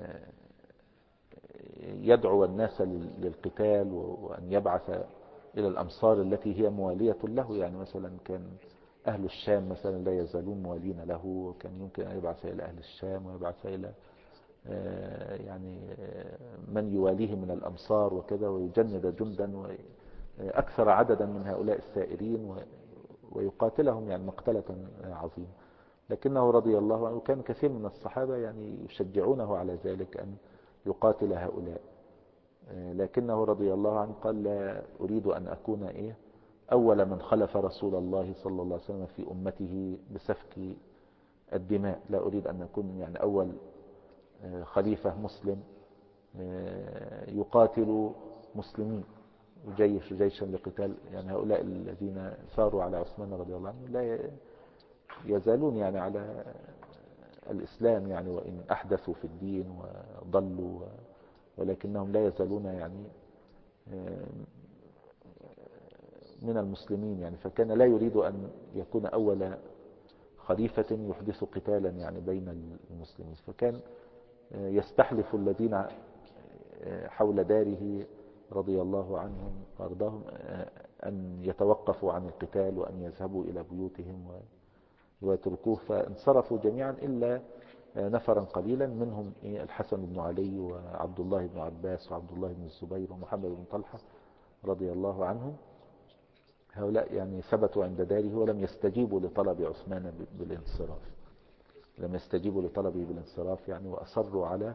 يدعو الناس للقتال، وأن يبعث إلى الأمصار التي هي موالية له. يعني مثلا كان أهل الشام مثلا لا يزالون موالين له، كان يمكن أن يبعث إلى أهل الشام ويبعث إلى يعني من يواليه من الأمصار وكذا، ويجند جندا أكثر عددا من هؤلاء الثائرين ويقاتلهم يعني مقتلة عظيمة. لكنه رضي الله عنه كان كثير من الصحابة يعني يشجعونه على ذلك أن يقاتل هؤلاء، لكنه رضي الله عنه قال لا أريد أن أكون أول من خلف رسول الله صلى الله عليه وسلم في أمته بسفك الدماء، لا أريد أن أكون يعني أول خليفة مسلم يقاتل مسلمين وجيش جيشا لقتال يعني هؤلاء الذين ساروا على عثمان رضي الله عنه، لا يزالون يعني على الإسلام يعني، وإن أحدثوا في الدين وضلوا، ولكنهم لا يزالون يعني من المسلمين يعني. فكان لا يريد أن يكون أول خليفة يحدث قتالا يعني بين المسلمين، فكان يستحلف الذين حول داره رضي الله عنهم وارضاهم أن يتوقفوا عن القتال وأن يذهبوا إلى بيوتهم ويتركوه، فانصرفوا جميعا إلا نفرا قليلا، منهم الحسن بن علي وعبد الله بن عباس وعبد الله بن الزبير ومحمد بن طلحة رضي الله عنهم. هؤلاء يعني ثبتوا عند داره ولم يستجيبوا لطلب عثمان بالانصراف، لم يستجيبوا لطلبه بالانصراف يعني، وأصروا على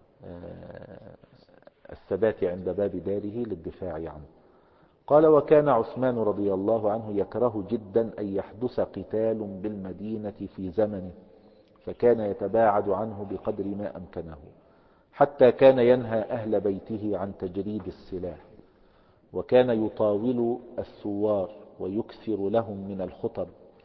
الثبات عند باب داره للدفاع عنه. قال وكان عثمان رضي الله عنه يكره جدا أن يحدث قتال بالمدينة في زمنه، فكان يتباعد عنه بقدر ما أمكنه، حتى كان ينهى أهل بيته عن تجريد السلاح، وكان يطاول الثوار ويكثر لهم من الخطب،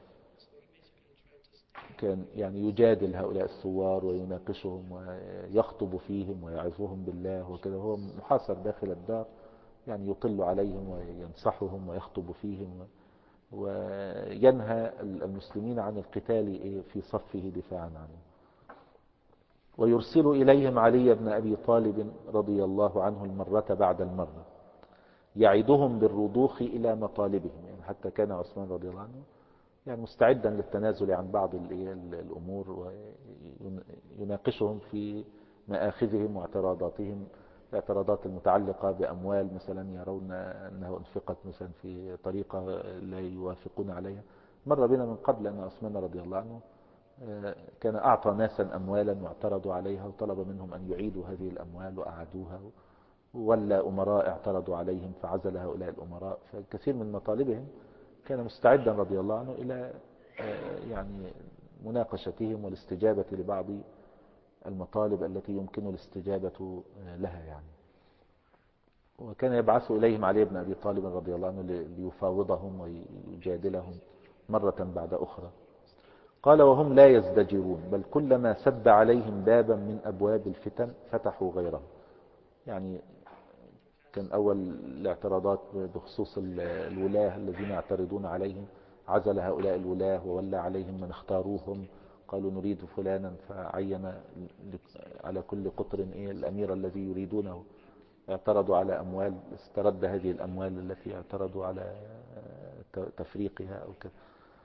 كان يعني يجادل هؤلاء الثوار ويناقشهم ويخطب فيهم ويعظهم بالله وكذا، هو محاصر داخل الدار يعني يطل عليهم وينصحهم ويخطب فيهم، وينهى المسلمين عن القتال في صفه دفاعا عنه. ويرسل إليهم علي بن أبي طالب رضي الله عنه المرة بعد المرة يعدهم بالرضوخ إلى مطالبهم، يعني حتى كان عثمان رضي الله عنه يعني مستعدا للتنازل عن بعض الأمور، ويناقشهم في مآخذهم واعتراضاتهم، الاعتراضات المتعلقة بأموال مثلا يرون أنه انفقت مثلا في طريقة لا يوافقون عليها. مر بنا من قبل أن عثمان رضي الله عنه كان أعطى ناسا أموالا واعترضوا عليها وطلب منهم أن يعيدوا هذه الأموال وأعادوها، ولا أمراء اعترضوا عليهم فعزل هؤلاء الأمراء. فكثير من مطالبهم كان مستعدا رضي الله عنه إلى يعني مناقشتهم والاستجابة لبعض المطالب التي يمكن الاستجابة لها يعني. وكان يبعث إليهم علي بن أبي طالب رضي الله عنه ليفاوضهم ويجادلهم مرة بعد أخرى. قال وهم لا يزدجرون، بل كلما سد عليهم بابا من أبواب الفتن فتحوا غيره. يعني كان أول الاعتراضات بخصوص الولاة الذين يعترضون عليهم، عزل هؤلاء الولاة وولى عليهم من اختاروهم، قالوا نريد فلانا فعين على كل قطر الأمير الذي يريدونه. اعترضوا على أموال، استرد هذه الأموال التي اعترضوا على تفريقها أو كذا.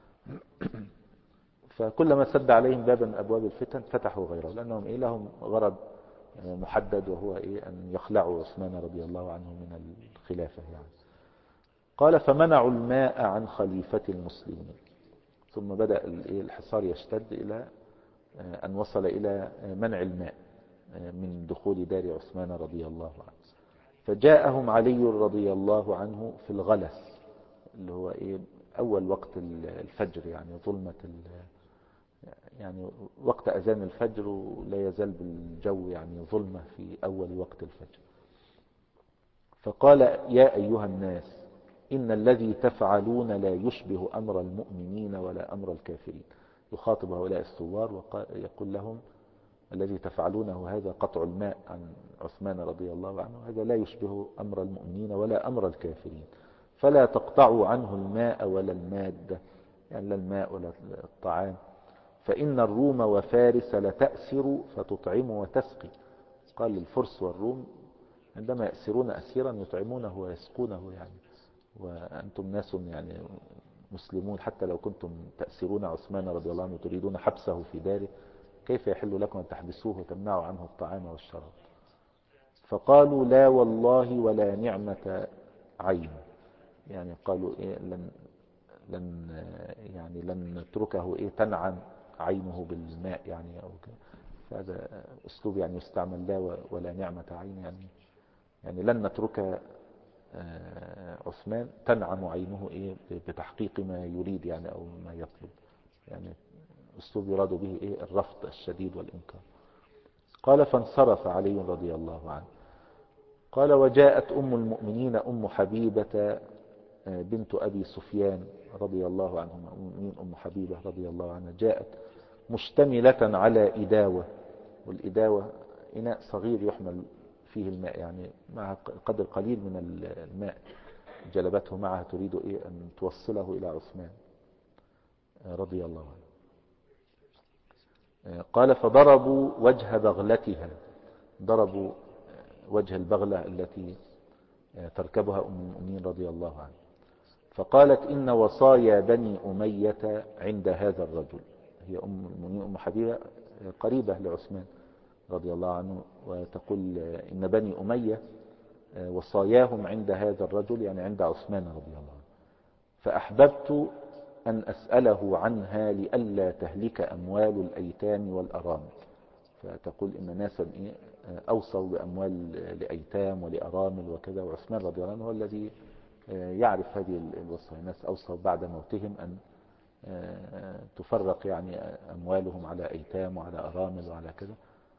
فكلما سد عليهم بابا من أبواب الفتن فتحوا غيره، لأنهم لهم غرض محدد، وهو أن يخلعوا عثمان رضي الله عنه من الخلافة يعني. قال فمنعوا الماء عن خليفة المسلمين، ثم بدأ الحصار يشتد إلى أن وصل إلى منع الماء من دخول دار عثمان رضي الله عنه. فجاءهم علي رضي الله عنه في الغلس، اللي هو إيه أول وقت الفجر، يعني ظلمة يعني وقت أذان الفجر، ولا يزال بالجو يعني ظلمة في أول وقت الفجر. فقال يا أيها الناس إن الذي تفعلون لا يشبه أمر المؤمنين ولا أمر الكافرين. يخاطب هؤلاء الثوار ويقول لهم الذي تفعلونه هذا قطع الماء عن عثمان رضي الله عنه، هذا لا يشبه أمر المؤمنين ولا أمر الكافرين، فلا تقطعوا عنه الماء ولا المادة، يعني لا الماء ولا الطعام، فإن الروم وفارس لتأسر فتطعم وتسقي. قال الفرس والروم عندما يأسرون أسيرا يطعمونه ويسقونه، يعني وأنتم ناس يعني مسلمون، حتى لو كنتم تأسرون عثمان رضي الله عنه تريدون حبسه في داره، كيف يحل لكم أن تحبسوه وتمنعوا عنه الطعام والشراب؟ فقالوا لا والله ولا نعمة عين، يعني قالوا إيه لن نتركه إيه تنعم عينه بالماء، يعني أو كده. هذا أسلوب يعني يستعمل لا ولا نعمة عين، يعني لن نترك عثمان تنعم عينه إيه بتحقيق ما يريد، يعني أو ما يطلب، يعني أسلوب يراد به إيه الرفض الشديد والإنكار. قال فانصرف علي رضي الله عنه. قال وجاءت أم المؤمنين أم حبيبة بنت أبي سفيان رضي الله عنهما، أم حبيبة رضي الله عنها، جاءت مشتملة على إداوة، والإداوة إناء صغير يحمل فيه الماء، يعني مع قدر قليل من الماء جلبته معها، تريد إيه أن توصله إلى عثمان رضي الله عنه. قال فضربوا وجه بغلتها، ضربوا وجه البغلة التي تركبها أم المؤمنين رضي الله عنه. فقالت إن وصايا بني أمية عند هذا الرجل، هي أم المؤمنين أم حبيبة قريبة لعثمان رضي الله عنه، وتقول إن بني أمية وصاياهم عند هذا الرجل، يعني عند عثمان رضي الله عنه، فأحببت أن أسأله عنها لئلا تهلك أموال الأيتام والأرامل. فتقول إن ناسا أوصوا بأموال لأيتام ولأرامل وكذا، وعثمان رضي الله عنه هو الذي يعرف هذه الوصايا. الناس أوصوا بعد موتهم أن تفرق يعني أموالهم على أيتام وعلى أرامل وعلى كذا،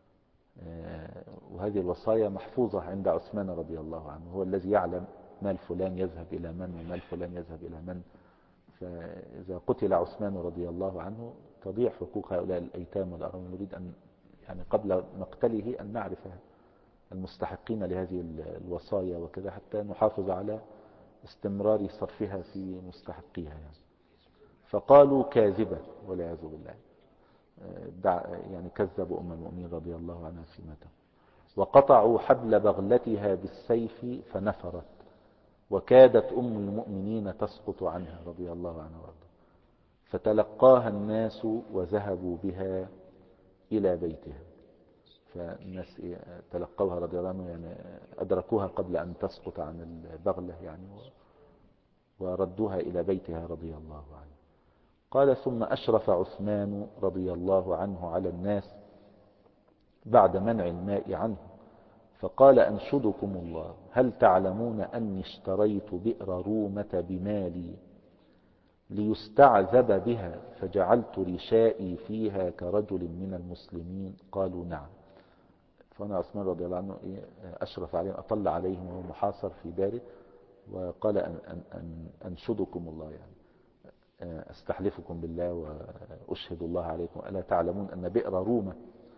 وهذه الوصايا محفوظة عند عثمان رضي الله عنه، هو الذي يعلم مال فلان يذهب إلى من ومال فلان يذهب إلى من. فإذا قتل عثمان رضي الله عنه تضيع حقوق هؤلاء الأيتام والأرامل. نريد أن يعني قبل مقتله أن نعرف المستحقين لهذه الوصايا وكذا، حتى نحافظ على استمرار صرفها في مستحقيها يعني. فقالوا كاذبة والعياذ بالله، يعني كذبوا أم المؤمنين رضي الله عنها فيما تم. وقطعوا حبل بغلتها بالسيف فنفرت، وكادت أم المؤمنين تسقط عنها رضي الله عنها وارضاها، فتلقاها الناس وذهبوا بها إلى بيتها. فالناس تلقوها رضي الله عنها، يعني أدركوها قبل أن تسقط عن البغلة يعني، وردوها إلى بيتها رضي الله عنه. قال ثم أشرف عثمان رضي الله عنه على الناس بعد منع الماء عنه، فقال أنشدكم الله هل تعلمون أني اشتريت بئر رومة بمالي ليستعذب بها، فجعلت رشائي فيها كرجل من المسلمين؟ قالوا نعم. فهنا عثمان رضي الله عنه أشرف عليهم، أطل عليهم وهو محاصر في داره، وقال أن أنشدكم الله، يعني أستحلفكم بالله وأشهد الله عليكم ألا تعلمون أن بئر رومة،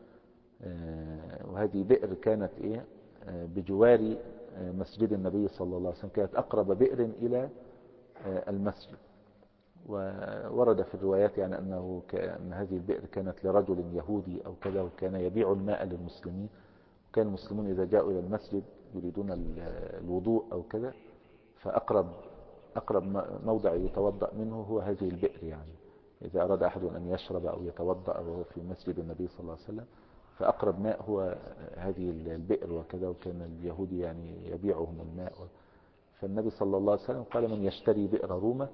وهذه بئر كانت بجوار مسجد النبي صلى الله عليه وسلم، كانت أقرب بئر إلى المسجد. وورد في الروايات يعني أن هذه البئر كانت لرجل يهودي أو كذا، وكان يبيع الماء للمسلمين، وكان المسلمون إذا جاءوا إلى المسجد يريدون الوضوء أو كذا، فأقرب موضع يتوضأ منه هو هذه البئر، يعني إذا أراد أحد أن يشرب أو يتوضأ وهو في مسجد النبي صلى الله عليه وسلم، فأقرب ماء هو هذه البئر وكذا، وكان اليهودي يعني يبيعهم الماء. فالنبي صلى الله عليه وسلم قال من يشتري بئر رومة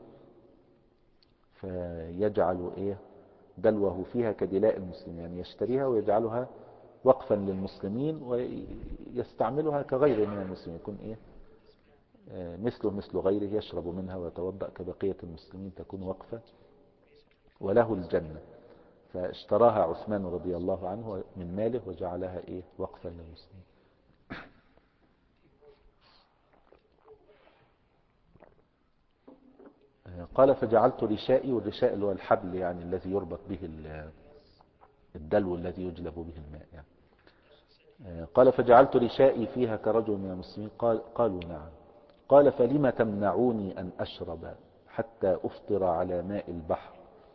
فيجعل دلوه فيها كدلاء المسلمين، يعني يشتريها ويجعلها وقفا للمسلمين ويستعملها كغيره من المسلمين، يكون مثله مثل غيره يشرب منها ويتوضأ كبقية المسلمين، تكون وقفة وله الجنة. فاشتراها عثمان رضي الله عنه من ماله وجعلها وقفا للمسلمين. قال فجعلت رشائي، والرشاء اللي هو الحبل يعني الذي يربط به الدلو الذي يجلب به الماء يعني. قال فجعلت رشائي فيها كرجل من المسلمين، قالوا نعم. قال فلم تمنعوني أن أشرب حتى أفطر على ماء البحر؟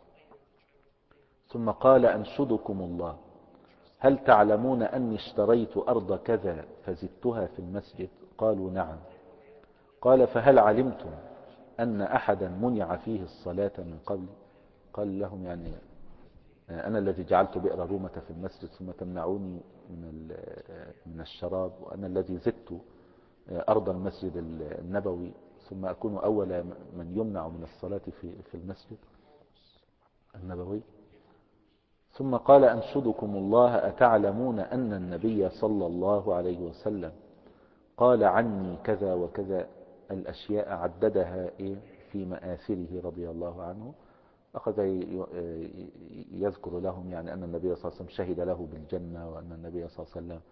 ثم قال أنشدكم الله، هل تعلمون أني اشتريت أرض كذا فزدتها في المسجد؟ قالوا نعم. قال فهل علمتم أن أحدا منع فيه الصلاة من قبل؟ قال لهم يعني أنا الذي جعلت بئر رومة في المسجد ثم تمنعوني من الشراب، وأنا الذي زدت أرض المسجد النبوي ثم أكون أول من يمنع من الصلاة في المسجد النبوي. ثم قال أنشدكم الله، أتعلمون أن النبي صلى الله عليه وسلم قال عني كذا وكذا؟ الأشياء عددها في مآثره رضي الله عنه. أخذ يذكر لهم يعني أن النبي صلى الله عليه وسلم شهد له بالجنة، وأن النبي صلى الله عليه وسلم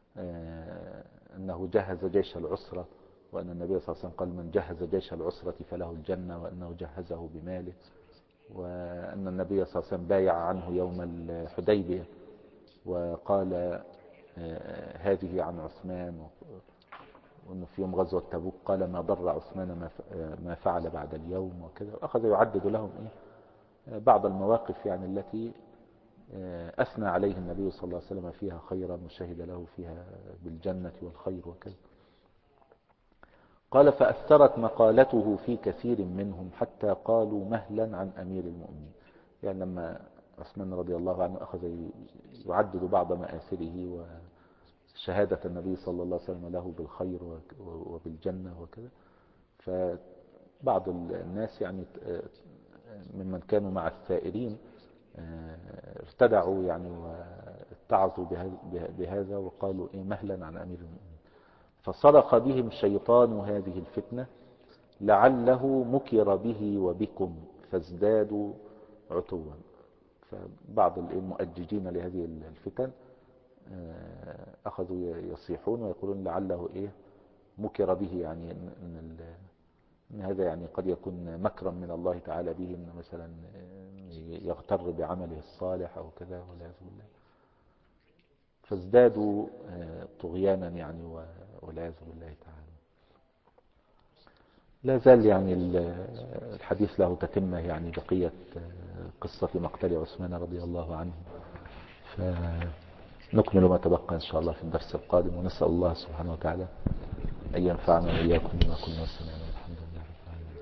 أنه جهز جيش العسرة، وأن النبي صلى الله عليه وسلم قال من جهز جيش العسرة فله الجنة، وأنه جهزه بماله، وأن النبي صلى الله عليه وسلم بايع عنه يوم الحديبية وقال هذه عن عثمان، وأنه في يوم غزوة تبوك قال ما ضر عثمان ما فعل بعد اليوم وكذا. أخذ يعدد لهم بعض المواقف يعني التي أثنى عليه النبي صلى الله عليه وسلم فيها خيرا وشهد له فيها بالجنة والخير وكذا. قال فأثرت مقالته في كثير منهم حتى قالوا مهلا عن أمير المؤمنين. يعني لما عثمان رضي الله عنه أخذ يعدد بعض مآثره وشهادة النبي صلى الله عليه وسلم له بالخير وبالجنة وكذا، فبعض الناس يعني ممن كانوا مع الثائرين ارتدعوا يعني واتعظوا بهذا وقالوا مهلا عن أمير المؤمنين. فصرخ بهم شيطان هذه الفتنة لعله مكر به وبكم فازدادوا عتوا. فبعض المؤججين لهذه الفتن أخذوا يصيحون ويقولون لعله مكر به، يعني إن هذا يعني قد يكون مكرا من الله تعالى به، إن مثلا يغتر بعمله الصالح أو كذا والعياذ بالله، فازدادوا طغيانا يعني والعياذ بالله تعالى. لا زال يعني الحديث له تتمة، يعني بقية قصة مقتل عثمان رضي الله عنه، فنكمل ما تبقى إن شاء الله في الدرس القادم، ونسأل الله سبحانه وتعالى أن ينفعنا وإياكم بما كنا سمعنا. الحمد لله رب العالمين.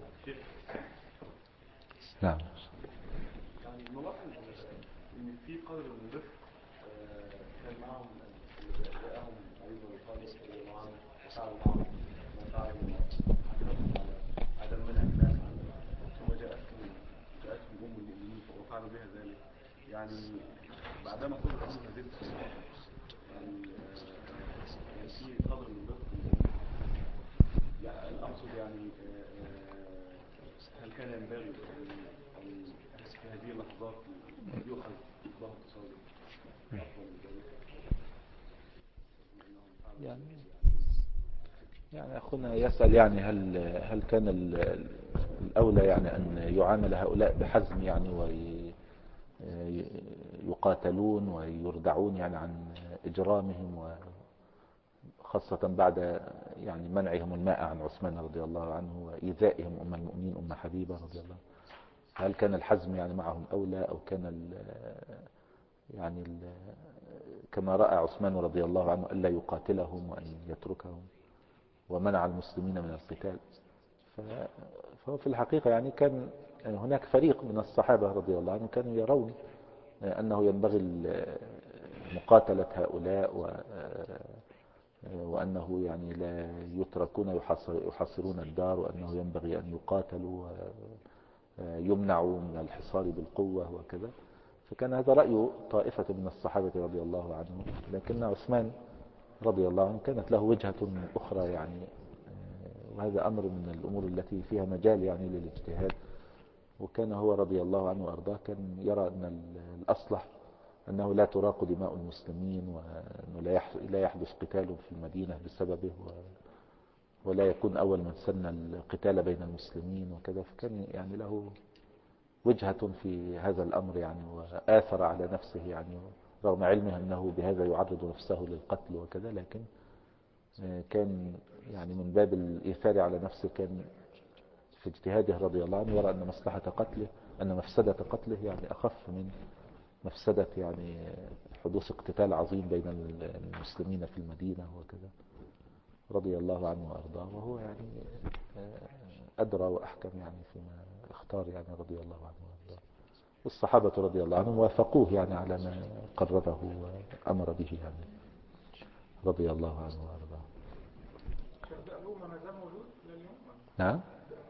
نعم. يعني نلاحظ ان في قدر من الرفق كان معهم جاءهم علي بن ابي طالب رضي الله عنه وفعل معهم ما فعل حثهم على عدم منع الناس عنه، ثم جاءتهم ام المؤمنين وفعلوا بها ذلك. يعني بعدما قدر الامر هذه التصرفات يعني في قدر من الرفق. يعني اقصد يعني هل كان ينبغي في هذه اللحظات يؤخذ إصلاح التصادم أفضل من ذلك؟ يعني أخونا يسأل يعني هل كان الأولى يعني أن يعامل هؤلاء بحزم يعني ويقاتلون ويردعون يعني عن إجرامهم، وخاصة بعد يعني منعهم الماء عن عثمان رضي الله عنه وإيذائهم أم المؤمنين أم حبيبة رضي الله عنه؟ هل كان الحزم يعني معهم أولى، أو كان يعني كما رأى عثمان رضي الله عنه ألا يقاتلهم وأن يتركهم ومنع المسلمين من القتال؟ فهو في الحقيقة يعني كان هناك فريق من الصحابة رضي الله عنهم كانوا يرون أنه ينبغي مقاتلة هؤلاء وأنه يعني لا يتركون يحاصرون الدار، وأنه ينبغي أن يقاتلوا ويمنعوا من الحصار بالقوة وكذا. فكان هذا رأي طائفة من الصحابة رضي الله عنهم، لكن عثمان رضي الله عنه كانت له وجهة أخرى يعني، وهذا أمر من الأمور التي فيها مجال يعني للاجتهاد. وكان هو رضي الله عنه وأرضاه كان يرى أن الأصلح أنه لا تراق دماء المسلمين، وأنه لا يحدث قتال في المدينة بسببه، ولا يكون أول من سن القتال بين المسلمين وكذا. فكان يعني له وجهة في هذا الأمر يعني، وآثر على نفسه يعني، رغم علمه أنه بهذا يعرض نفسه للقتل وكذا، لكن كان يعني من باب الإيثار على نفسه كان في اجتهاده رضي الله عنه يرى أن مفسدة قتله يعني أخف من مفسدة يعني حدوث اقتتال عظيم بين المسلمين في المدينة وكذا، رضي الله عنه وأرضاه. وهو يعني أدرى وأحكم يعني فيما اختار يعني، رضي الله عنه وأرضاه. والصحابة رضي الله عنهم وافقوه يعني على ما قرره وأمر به يعني، رضي الله عنه وأرضاه. نعم.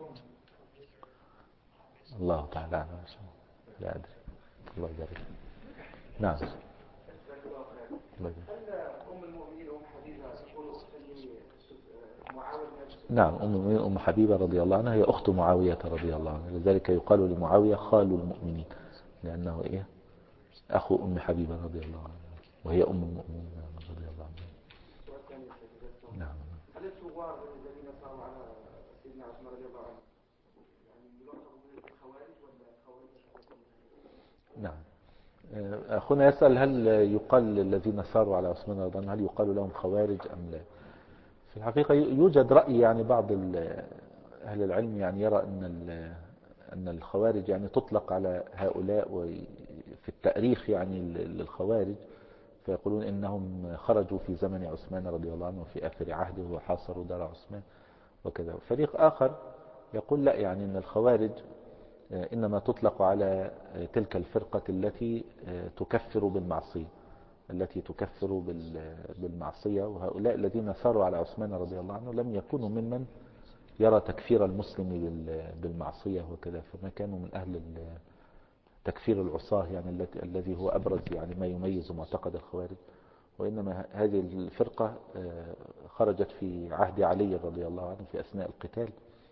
الله تعالى عنه لا أدري، الله يبارك. نعم. الله يبارك. أم المؤمنين أم حبيبة تقول أخت معاوية؟ نعم، أم المؤمنين أم حبيبة رضي الله عنها هي أخت معاوية رضي الله عنه، لذلك يقال لمعاوية خال المؤمنين، لأنه أخو أم حبيبة رضي الله عنها، وهي أم المؤمنين رضي الله عنها. نعم. هل الثوار الذين صاروا على سيدنا عثمان رضي الله عنه يعني يلقبوا بالخوارج ولا خوارج؟ نعم. أخونا يسأل هل يقال الذين ساروا على عثمان رضي الله عنه هل يقال لهم خوارج أم لا؟ في الحقيقة يوجد رأي يعني بعض أهل العلم يعني يرى أن الخوارج يعني تطلق على هؤلاء، وفي التاريخ يعني للخوارج فيقولون إنهم خرجوا في زمن عثمان رضي الله عنه في آخر عهده وحاصروا دار عثمان وكذا. فريق آخر يقول لا، يعني أن الخوارج إنما تطلق على تلك الفرقة التي تكفر بالمعصية، وهؤلاء الذين ساروا على عثمان رضي الله عنه لم يكونوا ممن يرى تكفير المسلم بالمعصية وكذا، فما كانوا من أهل تكفير العصاة يعني الذي هو أبرز يعني ما يميز معتقد الخوارج. وإنما هذه الفرقة خرجت في عهد علي رضي الله عنه في أثناء القتال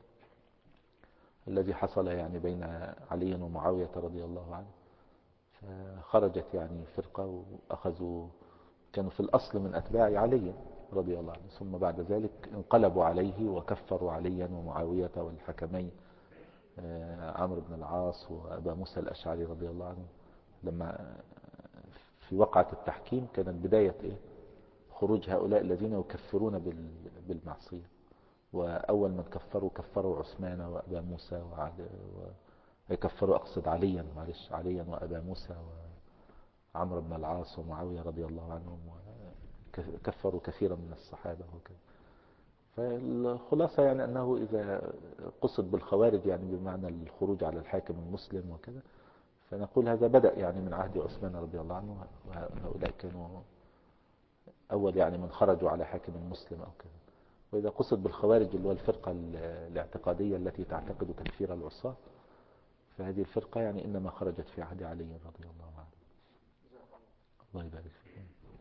الذي حصل يعني بين علي ومعاوية رضي الله عنه. فخرجت يعني فرقة وأخذوا، كانوا في الأصل من أتباع علي رضي الله عنه، ثم بعد ذلك انقلبوا عليه وكفروا عليا ومعاوية والحكمين عمرو بن العاص وأبا موسى الأشعري رضي الله عنه. لما في وقعة التحكيم كانت بداية خروج هؤلاء الذين يكفرون بالمعصية. وأول من كفروا عثمان وأبا موسى ويكفروا أقصد عليا وأبا موسى وعمرو بن العاص ومعاوية رضي الله عنهم، وكفروا كثيرا من الصحابة وكذا. فالخلاصة يعني أنه إذا قصد بالخوارج يعني بمعنى الخروج على الحاكم المسلم وكذا، فنقول هذا بدأ يعني من عهد عثمان رضي الله عنه، وهؤلاء كانوا أول يعني من خرجوا على حاكم المسلم أو كذا. وإذا قصد بالخوارج اللي هو الفرقة الاعتقادية التي تعتقد تكفير العصاة، فهذه الفرقة يعني إنما خرجت في عهد علي رضي الله عنه. الله يبارك فيكم.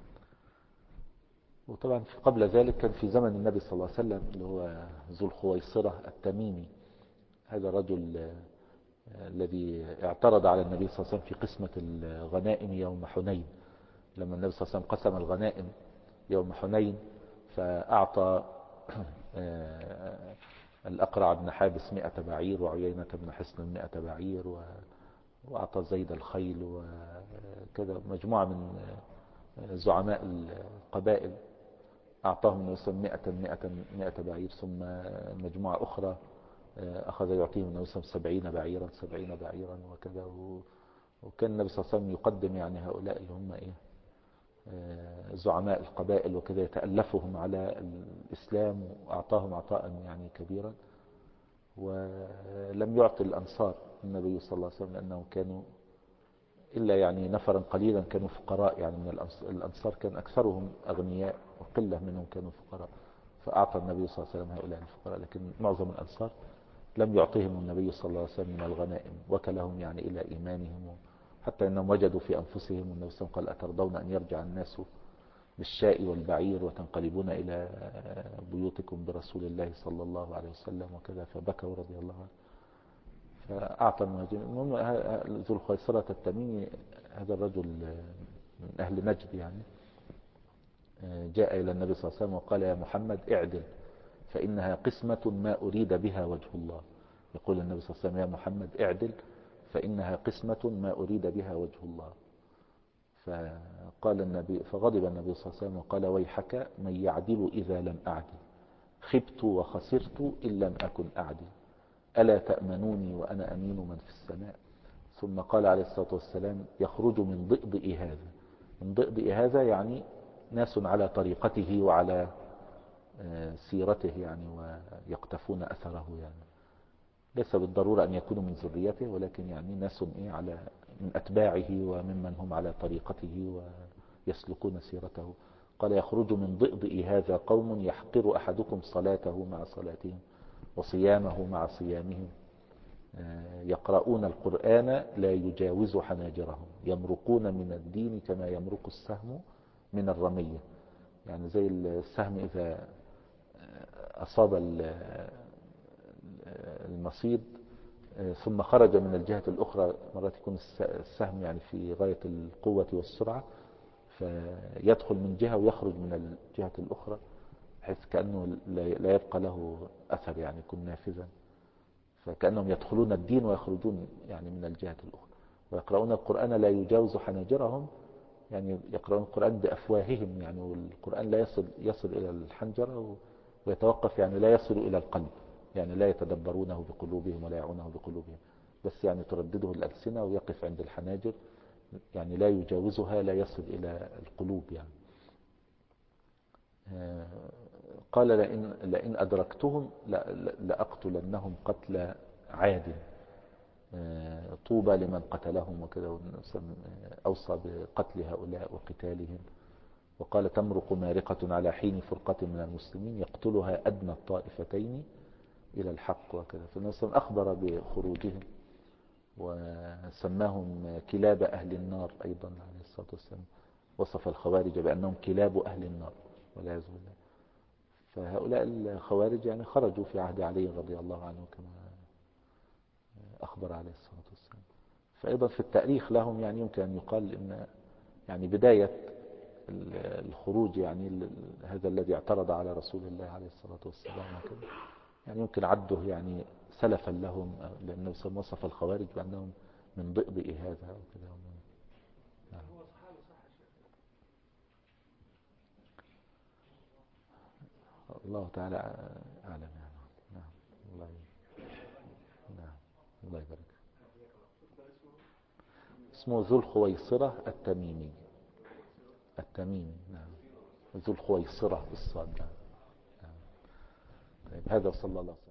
وطبعا قبل ذلك كان في زمن النبي صلى الله عليه وسلم اللي هو ذو الخويصرة التميمي، هذا الرجل الذي اعترض على النبي صلى الله عليه وسلم في قسمة الغنائم يوم حنين. لما النبي صلى الله عليه وسلم قسم الغنائم يوم حنين فأعطى الأقرع بن حابس 100 بعير، وعيينة بن حصن 100 بعير، وأعطى زيد الخيل وكذا. مجموعة من زعماء القبائل أعطاهم النبي صلى الله عليه وسلم 100 بعير. ثم مجموعة أخرى أخذ يعطيهم النبي صلى الله عليه وسلم 70 بعيرا وكذا. وكان النبي صلى الله عليه وسلم يقدم يعني هؤلاء اللي هم زعماء القبائل وكذا، يتألفهم على الإسلام، وأعطاهم عطاء يعني كبيرا. ولم يعطي الأنصار النبي صلى الله عليه وسلم لأنهم كانوا إلا يعني نفرا قليلا كانوا فقراء، يعني من الأنصار كان أكثرهم أغنياء وقلة منهم كانوا فقراء، فأعطى النبي صلى الله عليه وسلم هؤلاء الفقراء. لكن معظم الأنصار لم يعطيهم النبي صلى الله عليه وسلم من الغنائم، وكلهم يعني إلى إيمانهم، حتى أنهم وجدوا في أنفسهم، والنبي صلى الله عليه وسلم قال أترضون أن يرجع الناس بالشاء والبعير وتنقلبون إلى بيوتكم برسول الله صلى الله عليه وسلم وكذا، فبكوا رضي الله عنه. فأعطى المهاجرين. المهم ذو الخيصرة التميمي هذا الرجل من أهل نجد يعني، جاء إلى النبي صلى الله عليه وسلم وقال: يا محمد اعدل فإنها قسمة ما أريد بها وجه الله. يقول النبي صلى الله عليه وسلم: يا محمد اعدل فإنها قسمة ما أريد بها وجه الله. فقال النبي، فغضب النبي صلى الله عليه وسلم وقال: ويحك من يعدل إذا لم أعدل، خبت وخسرت إن لم أكن أعدل، ألا تأمنوني وأنا أمين من في السماء. ثم قال عليه الصلاة والسلام: يخرج من ضئضئ هذا. من ضئضئ هذا يعني ناس على طريقته وعلى سيرته يعني، ويقتفون أثره يعني، ليس بالضرورة أن يكونوا من ذريته، ولكن يعني ناس على من أتباعه وممن هم على طريقته ويسلكون سيرته. قال: يخرج من ضئضئ هذا قوم يحقر أحدكم صلاته مع صلاتهم وصيامه مع صيامهم، يقرؤون القرآن لا يجاوز حناجرهم، يمرقون من الدين كما يمرق السهم من الرمية. يعني زي السهم إذا أصاب المصيد ثم خرج من الجهة الأخرى، مرات يكون السهم يعني في غاية القوة والسرعة، فيدخل من جهة ويخرج من الجهة الأخرى، بحيث كأنه لا يبقى له أثر يعني، يكون نافذا. فكأنهم يدخلون الدين ويخرجون يعني من الجهة الأخرى. ويقرؤون القرآن لا يجاوز حناجرهم، يعني يقرؤون القرآن بأفواههم يعني، والقرآن لا يصل إلى الحنجرة ويتوقف، يعني لا يصل إلى القلب، يعني لا يتدبرونه بقلوبهم ولا يعونه بقلوبهم، بس يعني تردده الألسنة ويقف عند الحناجر، يعني لا يجاوزها، لا يصل إلى القلوب يعني. قال: لئن أدركتهم لأقتلنهم قتل عاد، طوبى لمن قتلهم وكذا. أوصى بقتل هؤلاء وقتالهم. وقال: تمرق مارقة على حين فرقة من المسلمين يقتلها أدنى الطائفتين إلى الحق وكذا. فالنبي أخبر بخروجهم وسماهم كلاب أهل النار أيضا عليه الصلاة والسلام. وصف الخوارج بأنهم كلاب أهل النار والعياذ بالله. فهؤلاء الخوارج يعني خرجوا في عهد علي رضي الله عنه كما أخبر عليه الصلاة والسلام. فأيضا في التاريخ لهم يعني يمكن أن يقال إن يعني بداية الخروج يعني هذا الذي اعترض على رسول الله عليه الصلاة والسلام وكذا، يعني يمكن عده يعني سلفا لهم، لأن النبي صلى الله عليه وسلم وصف الخوارج بأنهم من ضئضئ هذا وكذا. نعم. الله تعالى أعلم يعني. نعم. الله نعم. الله يبارك. اسمه ذو الخويصرة التميمي. التميمي. نعم. ذو الخويصرة بالصاد. نعم. طيب، هذا صلى الله عليه وسلم.